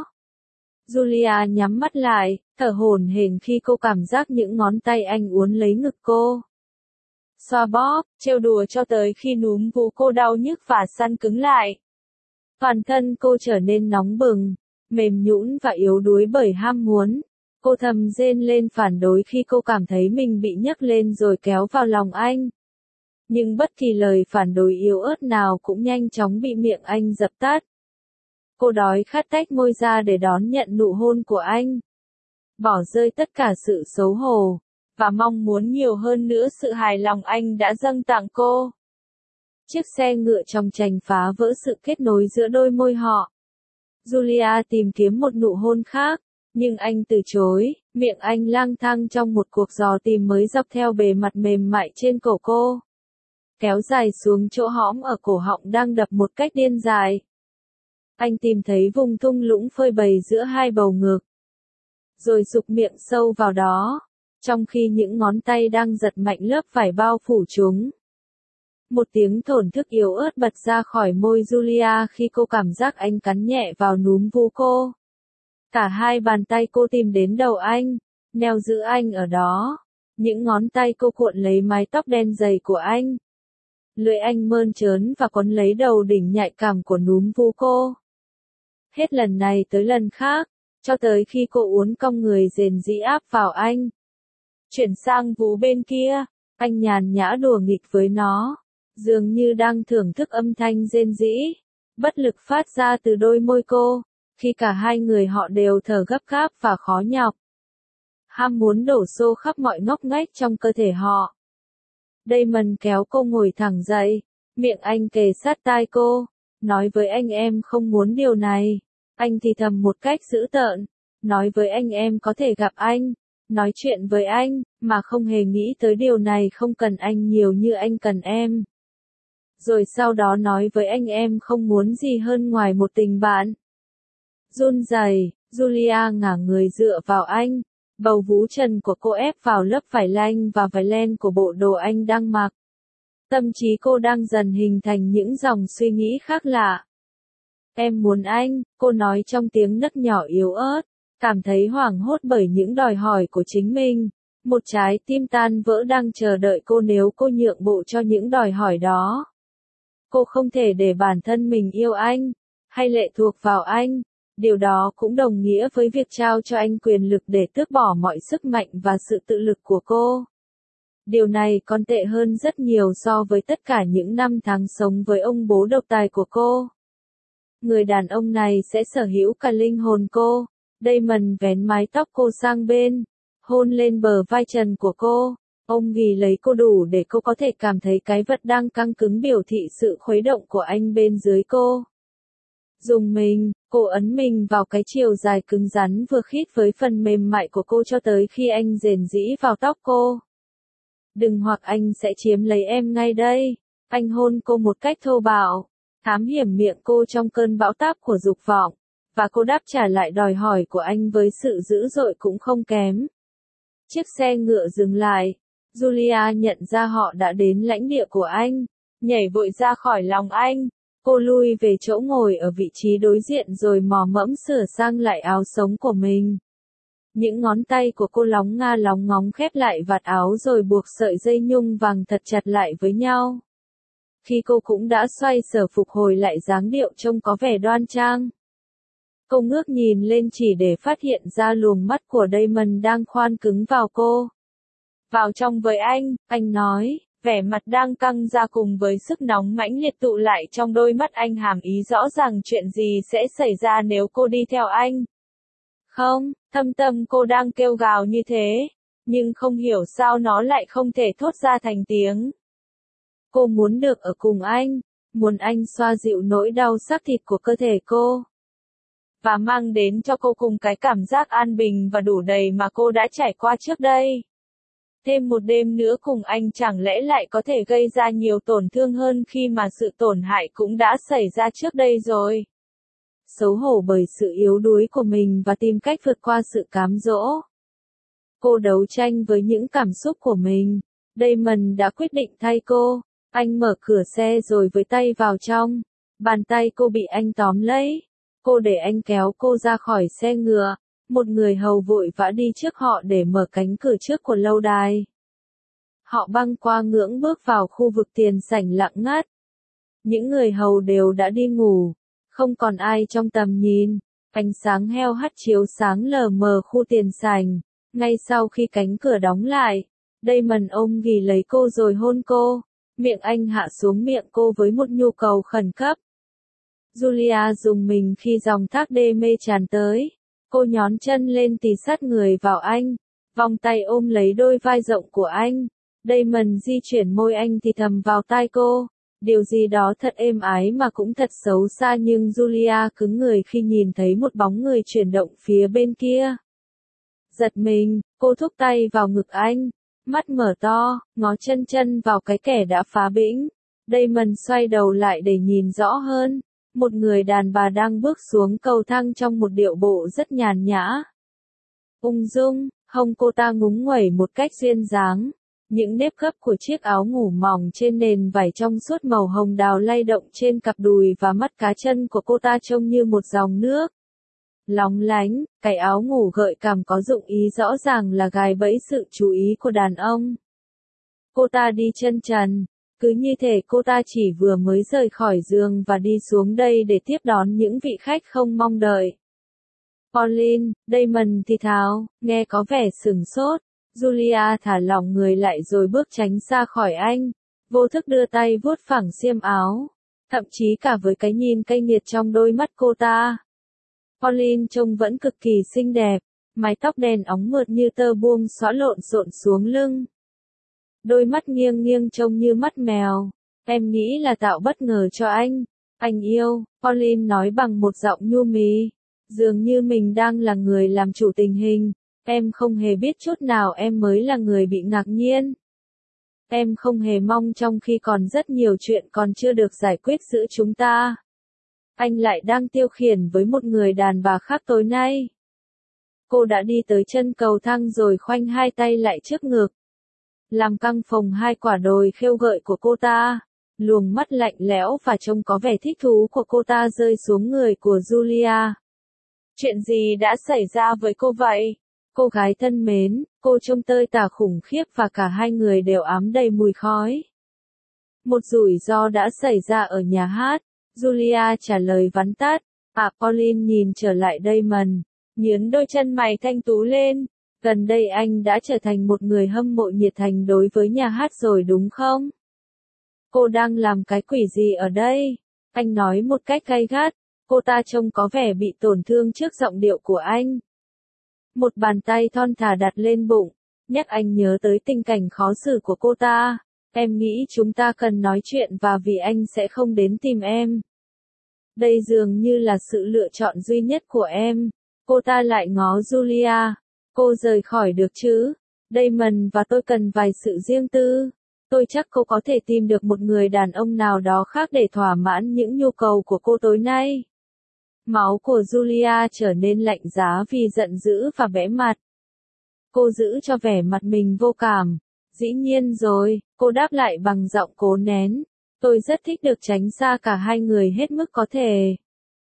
Speaker 1: Julia nhắm mắt lại, thở hổn hển khi cô cảm giác những ngón tay anh uốn lấy ngực cô. Xoa bóp, trêu đùa cho tới khi núm vú cô đau nhức và săn cứng lại. Toàn thân cô trở nên nóng bừng, mềm nhũn và yếu đuối bởi ham muốn. Cô thầm rên lên phản đối khi cô cảm thấy mình bị nhấc lên rồi kéo vào lòng anh. Nhưng bất kỳ lời phản đối yếu ớt nào cũng nhanh chóng bị miệng anh dập tắt. Cô đói khát tách môi ra để đón nhận nụ hôn của anh. Bỏ rơi tất cả sự xấu hổ, và mong muốn nhiều hơn nữa sự hài lòng anh đã dâng tặng cô. Chiếc xe ngựa trong tranh phá vỡ sự kết nối giữa đôi môi họ. Julia tìm kiếm một nụ hôn khác, nhưng anh từ chối, miệng anh lang thang trong một cuộc dò tìm mới dọc theo bề mặt mềm mại trên cổ cô, kéo dài xuống chỗ hõm ở cổ họng đang đập một cách điên dại. Anh tìm thấy vùng thung lũng phơi bày giữa hai bầu ngực, rồi sục miệng sâu vào đó, trong khi những ngón tay đang giật mạnh lớp vải bao phủ chúng. Một tiếng thổn thức yếu ớt bật ra khỏi môi Julia khi cô cảm giác anh cắn nhẹ vào núm vú cô. Cả hai bàn tay cô tìm đến đầu anh, neo giữ anh ở đó. Những ngón tay cô cuộn lấy mái tóc đen dày của anh. Lưỡi anh mơn trớn và quấn lấy đầu đỉnh nhạy cảm của núm vú cô. Hết lần này tới lần khác, cho tới khi cô uốn cong người rền rĩ áp vào anh. Chuyển sang vú bên kia, anh nhàn nhã đùa nghịch với nó, dường như đang thưởng thức âm thanh rên rĩ, bất lực phát ra từ đôi môi cô, khi cả hai người họ đều thở gấp gáp và khó nhọc. Ham muốn đổ xô khắp mọi ngóc ngách trong cơ thể họ. Damon kéo cô ngồi thẳng dậy, miệng anh kề sát tai cô, nói với anh em không muốn điều này. Anh thì thầm một cách dữ tợn, nói với anh em có thể gặp anh, nói chuyện với anh, mà không hề nghĩ tới điều này không cần anh nhiều như anh cần em. Rồi sau đó nói với anh em không muốn gì hơn ngoài một tình bạn. Run rẩy, Julia ngả người dựa vào anh, bầu vú trần của cô ép vào lớp vải lanh và vải len của bộ đồ anh đang mặc. Tâm trí cô đang dần hình thành những dòng suy nghĩ khác lạ. Em muốn anh, cô nói trong tiếng nấc nhỏ yếu ớt, Cảm thấy hoảng hốt bởi những đòi hỏi của chính mình. Một trái tim tan vỡ đang chờ đợi cô nếu cô nhượng bộ cho những đòi hỏi đó. Cô không thể để bản thân mình yêu anh, hay lệ thuộc vào anh. Điều đó cũng đồng nghĩa với việc trao cho anh quyền lực để tước bỏ mọi sức mạnh và sự tự lực của cô. Điều này còn tệ hơn rất nhiều so với tất cả những năm tháng sống với ông bố độc tài của cô. Người đàn ông này sẽ sở hữu cả linh hồn cô. Damon vén mái tóc cô sang bên, hôn lên bờ vai trần của cô. Ông ghi lấy cô đủ để cô có thể cảm thấy cái vật đang căng cứng biểu thị sự khuấy động của anh bên dưới cô. Dùng mình, cô ấn mình vào cái chiều dài cứng rắn vừa khít với phần mềm mại của cô cho tới khi anh rền rĩ vào tóc cô. Đừng hoặc anh sẽ chiếm lấy em ngay đây. Anh hôn cô một cách thô bạo, thám hiểm miệng cô trong cơn bão táp của dục vọng, và cô đáp trả lại đòi hỏi của anh với sự dữ dội cũng không kém. Chiếc xe ngựa dừng lại. Julia nhận ra họ đã đến lãnh địa của anh, nhảy vội ra khỏi lòng anh. Cô lui về chỗ ngồi ở vị trí đối diện rồi mò mẫm sửa sang lại áo sống của mình. Những ngón tay của cô lóng nga lóng ngóng khép lại vạt áo rồi buộc sợi dây nhung vàng thật chặt lại với nhau. Khi cô cũng đã xoay sở phục hồi lại dáng điệu trông có vẻ đoan trang. Cô ngước nhìn lên chỉ để phát hiện ra luồng mắt của Damon đang khoan cứng vào cô. Vào trong với anh, anh nói, vẻ mặt đang căng ra cùng với sức nóng mãnh liệt tụ lại trong đôi mắt anh hàm ý rõ ràng chuyện gì sẽ xảy ra nếu cô đi theo anh. Không, thâm tâm cô đang kêu gào như thế, nhưng không hiểu sao nó lại không thể thốt ra thành tiếng. Cô muốn được ở cùng anh, muốn anh xoa dịu nỗi đau xác thịt của cơ thể cô. Và mang đến cho cô cùng cái cảm giác an bình và đủ đầy mà cô đã trải qua trước đây. Thêm một đêm nữa cùng anh chẳng lẽ lại có thể gây ra nhiều tổn thương hơn khi mà sự tổn hại cũng đã xảy ra trước đây rồi. Xấu hổ bởi sự yếu đuối của mình và tìm cách vượt qua sự cám dỗ. Cô đấu tranh với những cảm xúc của mình. Damon đã quyết định thay cô. Anh mở cửa xe rồi với tay vào trong. Bàn tay cô bị anh tóm lấy. Cô để anh kéo cô ra khỏi xe ngựa. Một người hầu vội vã đi trước họ để mở cánh cửa trước của lâu đài. Họ băng qua ngưỡng bước vào khu vực tiền sảnh lặng ngắt. Những người hầu đều đã đi ngủ. Không còn ai trong tầm nhìn. Ánh sáng heo hắt chiếu sáng lờ mờ khu tiền sảnh. Ngay sau khi cánh cửa đóng lại, Damon ôm ghì lấy cô rồi hôn cô. Miệng anh hạ xuống miệng cô với một nhu cầu khẩn cấp. Julia dùng mình khi dòng thác đê mê tràn tới. Cô nhón chân lên tì sát người vào anh, vòng tay ôm lấy đôi vai rộng của anh. Damon di chuyển môi anh thì thầm vào tai cô. Điều gì đó thật êm ái mà cũng thật xấu xa nhưng Julia cứng người khi nhìn thấy một bóng người chuyển động phía bên kia. Giật mình, cô thúc tay vào ngực anh, mắt mở to, ngó chân chân vào cái kẻ đã phá bĩnh. Damon xoay đầu lại để nhìn rõ hơn. Một người đàn bà đang bước xuống cầu thang trong một điệu bộ rất nhàn nhã. Ung dung, hông cô ta ngúng nguẩy một cách duyên dáng. Những nếp gấp của chiếc áo ngủ mỏng trên nền vải trong suốt màu hồng đào lay động trên cặp đùi và mắt cá chân của cô ta trông như một dòng nước. Lóng lánh, cái áo ngủ gợi cảm có dụng ý rõ ràng là gài bẫy sự chú ý của đàn ông. Cô ta đi chân trần. Cứ như thể cô ta chỉ vừa mới rời khỏi giường và đi xuống đây để tiếp đón những vị khách không mong đợi. Pauline, Damon thì thào, nghe có vẻ sửng sốt. Julia thả lỏng người lại rồi bước tránh xa khỏi anh. Vô thức đưa tay vuốt phẳng xiêm áo. Thậm chí cả với cái nhìn cay nghiệt trong đôi mắt cô ta. Pauline trông vẫn cực kỳ xinh đẹp. Mái tóc đen óng mượt như tơ buông xõa lộn xộn xuống lưng. Đôi mắt nghiêng nghiêng trông như mắt mèo. Em nghĩ là tạo bất ngờ cho anh. Anh yêu, Pauline nói bằng một giọng nhu mì. Dường như mình đang là người làm chủ tình hình. Em không hề biết chút nào em mới là người bị ngạc nhiên. Em không hề mong trong khi còn rất nhiều chuyện còn chưa được giải quyết giữa chúng ta. Anh lại đang tiêu khiển với một người đàn bà khác tối nay. Cô đã đi tới chân cầu thang rồi khoanh hai tay lại trước ngực. Làm căng phồng hai quả đồi khêu gợi của cô ta. Luồng mắt lạnh lẽo và trông có vẻ thích thú của cô ta rơi xuống người của Julia. Chuyện gì đã xảy ra với cô vậy? Cô gái thân mến, cô trông tơi tả khủng khiếp và cả hai người đều ám đầy mùi khói. Một rủi ro đã xảy ra ở nhà hát, Julia trả lời vắn tắt. À, Pauline nhìn trở lại Damon, nhướng đôi chân mày thanh tú lên. Gần đây anh đã trở thành một người hâm mộ nhiệt thành đối với nhà hát rồi đúng không? Cô đang làm cái quỷ gì ở đây? Anh nói một cách gay gắt. Cô ta trông có vẻ bị tổn thương trước giọng điệu của anh. Một bàn tay thon thả đặt lên bụng, nhắc anh nhớ tới tình cảnh khó xử của cô ta. Em nghĩ chúng ta cần nói chuyện và vì anh sẽ không đến tìm em. Đây dường như là sự lựa chọn duy nhất của em. Cô ta lại ngó Julia. Cô rời khỏi được chứ? Damon và tôi cần vài sự riêng tư. Tôi chắc cô có thể tìm được một người đàn ông nào đó khác để thỏa mãn những nhu cầu của cô tối nay. Máu của Julia trở nên lạnh giá vì giận dữ và bẽ mặt. Cô giữ cho vẻ mặt mình vô cảm. Dĩ nhiên rồi, cô đáp lại bằng giọng cố nén. Tôi rất thích được tránh xa cả hai người hết mức có thể.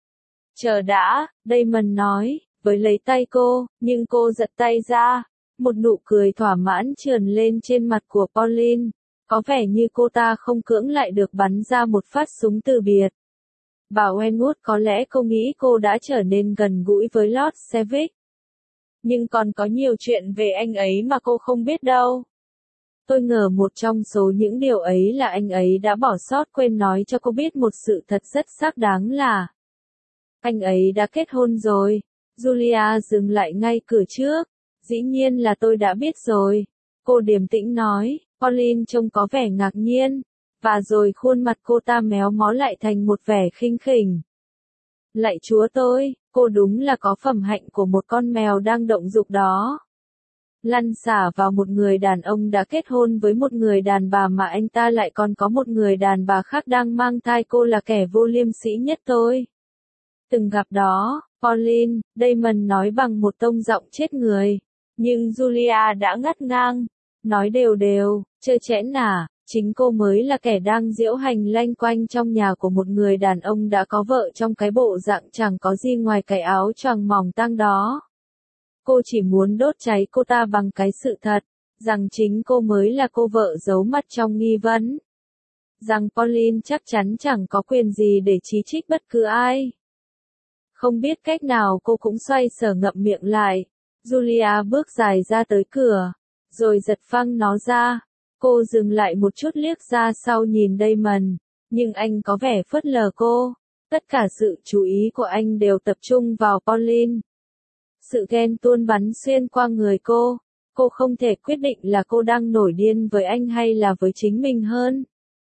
Speaker 1: Chờ đã, Damon nói, với lấy tay cô, nhưng cô giật tay ra. Một nụ cười thỏa mãn trườn lên trên mặt của Pauline. Có vẻ như cô ta không cưỡng lại được bắn ra một phát súng từ biệt. Bà Wenwood có lẽ cô nghĩ cô đã trở nên gần gũi với Lord Sevig. Nhưng còn có nhiều chuyện về anh ấy mà cô không biết đâu. Tôi ngờ một trong số những điều ấy là anh ấy đã bỏ sót quên nói cho cô biết một sự thật rất xác đáng là anh ấy đã kết hôn rồi. Julia dừng lại ngay cửa trước. Dĩ nhiên là tôi đã biết rồi. Cô điềm tĩnh nói. Pauline trông có vẻ ngạc nhiên. Và rồi khuôn mặt cô ta méo mó lại thành một vẻ khinh khỉnh. Lạy chúa tôi, cô đúng là có phẩm hạnh của một con mèo đang động dục đó. Lăn xả vào một người đàn ông đã kết hôn với một người đàn bà mà anh ta lại còn có một người đàn bà khác đang mang thai, cô là kẻ vô liêm sỉ nhất tôi từng gặp đó, Pauline, Damon nói bằng một tông giọng chết người. Nhưng Julia đã ngắt ngang, nói đều đều, trơ trẽn à, chính cô mới là kẻ đang diễu hành lanh quanh trong nhà của một người đàn ông đã có vợ trong cái bộ dạng chẳng có gì ngoài cái áo choàng mỏng tang đó. Cô chỉ muốn đốt cháy cô ta bằng cái sự thật, rằng chính cô mới là cô vợ giấu mặt trong nghi vấn. Rằng Pauline chắc chắn chẳng có quyền gì để chỉ trích bất cứ ai. Không biết cách nào cô cũng xoay sở ngậm miệng lại. Julia bước dài ra tới cửa, rồi giật phăng nó ra. Cô dừng lại một chút liếc ra sau nhìn Damon, nhưng anh có vẻ phớt lờ cô. Tất cả sự chú ý của anh đều tập trung vào Pauline. Sự ghen tuôn bắn xuyên qua người cô. Cô không thể quyết định là cô đang nổi điên với anh hay là với chính mình hơn.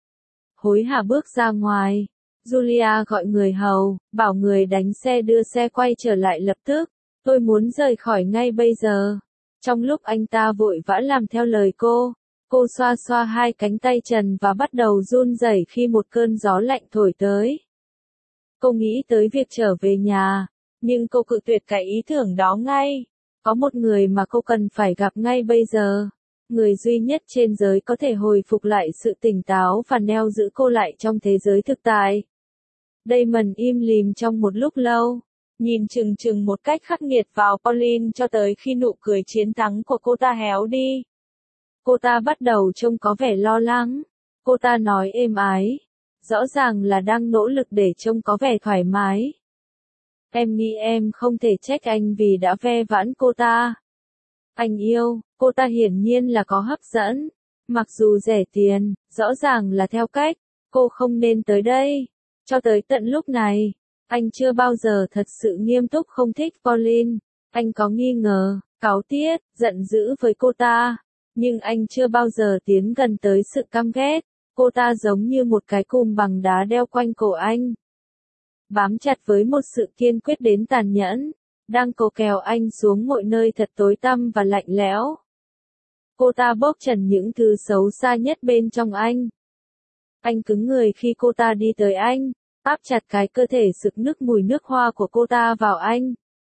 Speaker 1: Hối hả bước ra ngoài. Julia gọi người hầu, bảo người đánh xe đưa xe quay trở lại lập tức. Tôi muốn rời khỏi ngay bây giờ. Trong lúc anh ta vội vã làm theo lời cô, cô xoa xoa hai cánh tay trần và bắt đầu run rẩy khi một cơn gió lạnh thổi tới. Cô nghĩ tới việc trở về nhà, nhưng cô cự tuyệt cái ý tưởng đó ngay. Có một người mà cô cần phải gặp ngay bây giờ. Người duy nhất trên giới có thể hồi phục lại sự tỉnh táo và neo giữ cô lại trong thế giới thực tại. Damon im lìm trong một lúc lâu, nhìn chừng chừng một cách khắc nghiệt vào Pauline cho tới khi nụ cười chiến thắng của cô ta héo đi. Cô ta bắt đầu trông có vẻ lo lắng. Cô ta nói êm ái, rõ ràng là đang nỗ lực để trông có vẻ thoải mái. Em nghĩ em không thể trách anh vì đã ve vãn cô ta. Anh yêu, cô ta hiển nhiên là có hấp dẫn. Mặc dù rẻ tiền, rõ ràng là theo cách, cô không nên tới đây. Cho tới tận lúc này, anh chưa bao giờ thật sự nghiêm túc không thích Pauline. Anh có nghi ngờ, cáu tiết, giận dữ với cô ta. Nhưng anh chưa bao giờ tiến gần tới sự căm ghét. Cô ta giống như một cái cùm bằng đá đeo quanh cổ anh. Bám chặt với một sự kiên quyết đến tàn nhẫn. Đang cố kéo anh xuống mọi nơi thật tối tăm và lạnh lẽo. Cô ta bóc trần những thứ xấu xa nhất bên trong anh. Anh cứng người khi cô ta đi tới anh, áp chặt cái cơ thể sực nức mùi nước hoa của cô ta vào anh.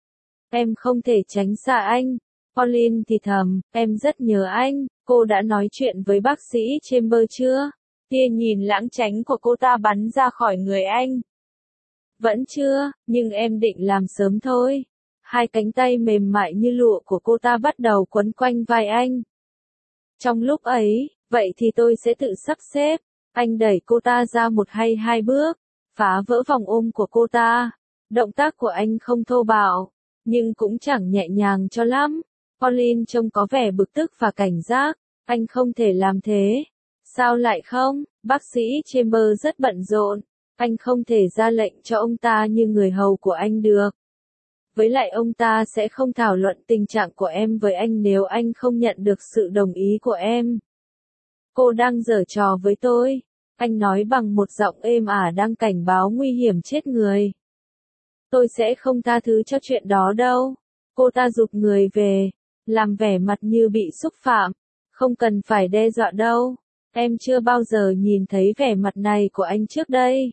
Speaker 1: Em không thể tránh xa anh. Pauline thì thầm, em rất nhớ anh. Cô đã nói chuyện với bác sĩ Chamber chưa? Tia nhìn lãng tránh của cô ta bắn ra khỏi người anh. Vẫn chưa, nhưng em định làm sớm thôi. Hai cánh tay mềm mại như lụa của cô ta bắt đầu quấn quanh vai anh. Trong lúc ấy, vậy thì tôi sẽ tự sắp xếp. Anh đẩy cô ta ra một hay hai bước, phá vỡ vòng ôm của cô ta. Động tác của anh không thô bạo, nhưng cũng chẳng nhẹ nhàng cho lắm. Pauline trông có vẻ bực tức và cảnh giác. Anh không thể làm thế. Sao lại không? Bác sĩ Chambers rất bận rộn. Anh không thể ra lệnh cho ông ta như người hầu của anh được. Với lại ông ta sẽ không thảo luận tình trạng của em với anh nếu anh không nhận được sự đồng ý của em. Cô đang giở trò với tôi. Anh nói bằng một giọng êm ả đang cảnh báo nguy hiểm chết người. Tôi sẽ không tha thứ cho chuyện đó đâu. Cô ta giục người về, làm vẻ mặt như bị xúc phạm. Không cần phải đe dọa đâu. Em chưa bao giờ nhìn thấy vẻ mặt này của anh trước đây.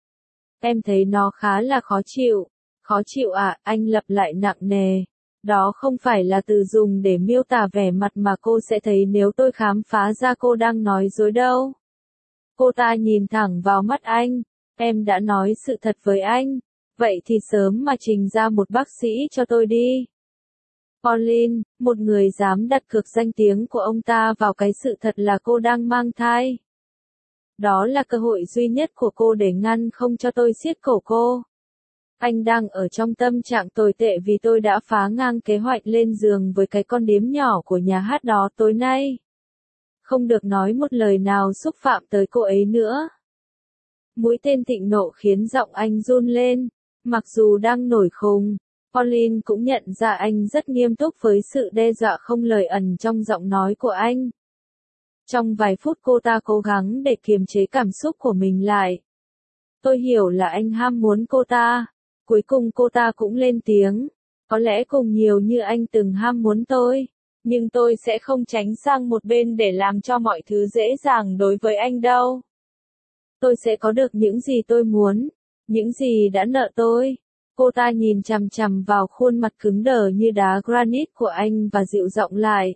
Speaker 1: Em thấy nó khá là khó chịu. Khó chịu à, anh lặp lại nặng nề. Đó không phải là từ dùng để miêu tả vẻ mặt mà cô sẽ thấy nếu tôi khám phá ra cô đang nói dối đâu. Cô ta nhìn thẳng vào mắt anh. Em đã nói sự thật với anh. Vậy thì sớm mà trình ra một bác sĩ cho tôi đi. Pauline, một người dám đặt cược danh tiếng của ông ta vào cái sự thật là cô đang mang thai. Đó là cơ hội duy nhất của cô để ngăn không cho tôi siết cổ cô. Anh đang ở trong tâm trạng tồi tệ vì tôi đã phá ngang kế hoạch lên giường với cái con điếm nhỏ của nhà hát đó tối nay. Không được nói một lời nào xúc phạm tới cô ấy nữa. Mũi tên thịnh nộ khiến giọng anh run lên. Mặc dù đang nổi khùng, Pauline cũng nhận ra anh rất nghiêm túc với sự đe dọa không lời ẩn trong giọng nói của anh. Trong vài phút cô ta cố gắng để kiềm chế cảm xúc của mình lại. Tôi hiểu là anh ham muốn cô ta. Cuối cùng cô ta cũng lên tiếng. Có lẽ cùng nhiều như anh từng ham muốn tôi. Nhưng tôi sẽ không tránh sang một bên để làm cho mọi thứ dễ dàng đối với anh đâu. Tôi sẽ có được những gì tôi muốn. Những gì đã nợ tôi. Cô ta nhìn chằm chằm vào khuôn mặt cứng đờ như đá granite của anh và dịu giọng lại.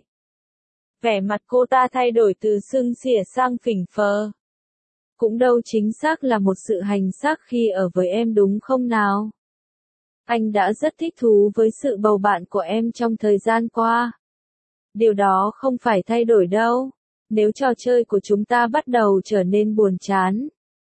Speaker 1: Vẻ mặt cô ta thay đổi từ sưng xỉa sang phỉnh phờ. Cũng đâu chính xác là một sự hành xác khi ở với em đúng không nào? Anh đã rất thích thú với sự bầu bạn của em trong thời gian qua. Điều đó không phải thay đổi đâu. Nếu trò chơi của chúng ta bắt đầu trở nên buồn chán,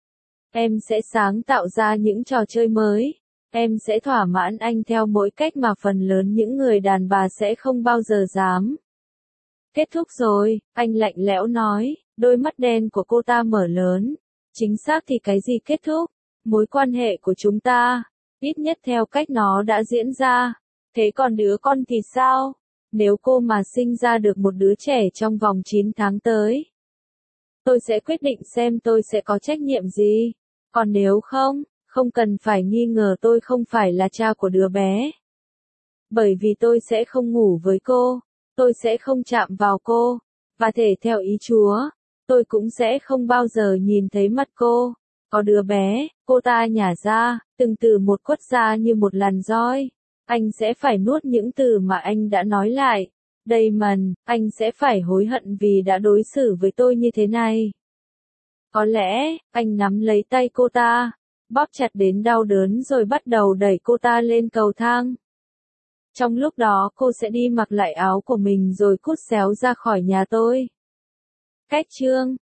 Speaker 1: em sẽ sáng tạo ra những trò chơi mới. Em sẽ thỏa mãn anh theo mỗi cách mà phần lớn những người đàn bà sẽ không bao giờ dám. Kết thúc rồi, anh lạnh lẽo nói, đôi mắt đen của cô ta mở lớn. Chính xác thì cái gì kết thúc? Mối quan hệ của chúng ta, ít nhất theo cách nó đã diễn ra. Thế còn đứa con thì sao? Nếu cô mà sinh ra được một đứa trẻ trong vòng chín tháng tới, tôi sẽ quyết định xem tôi sẽ có trách nhiệm gì. Còn nếu không, không cần phải nghi ngờ tôi không phải là cha của đứa bé. Bởi vì tôi sẽ không ngủ với cô, tôi sẽ không chạm vào cô, và thể theo ý Chúa, tôi cũng sẽ không bao giờ nhìn thấy mặt cô. Có đứa bé, cô ta nhả ra, từng từ một quất ra như một làn roi. Anh sẽ phải nuốt những từ mà anh đã nói lại. Damon, anh sẽ phải hối hận vì đã đối xử với tôi như thế này. Có lẽ, anh nắm lấy tay cô ta, bóp chặt đến đau đớn rồi bắt đầu đẩy cô ta lên cầu thang. Trong lúc đó cô sẽ đi mặc lại áo của mình rồi cút xéo ra khỏi nhà tôi. Cách chương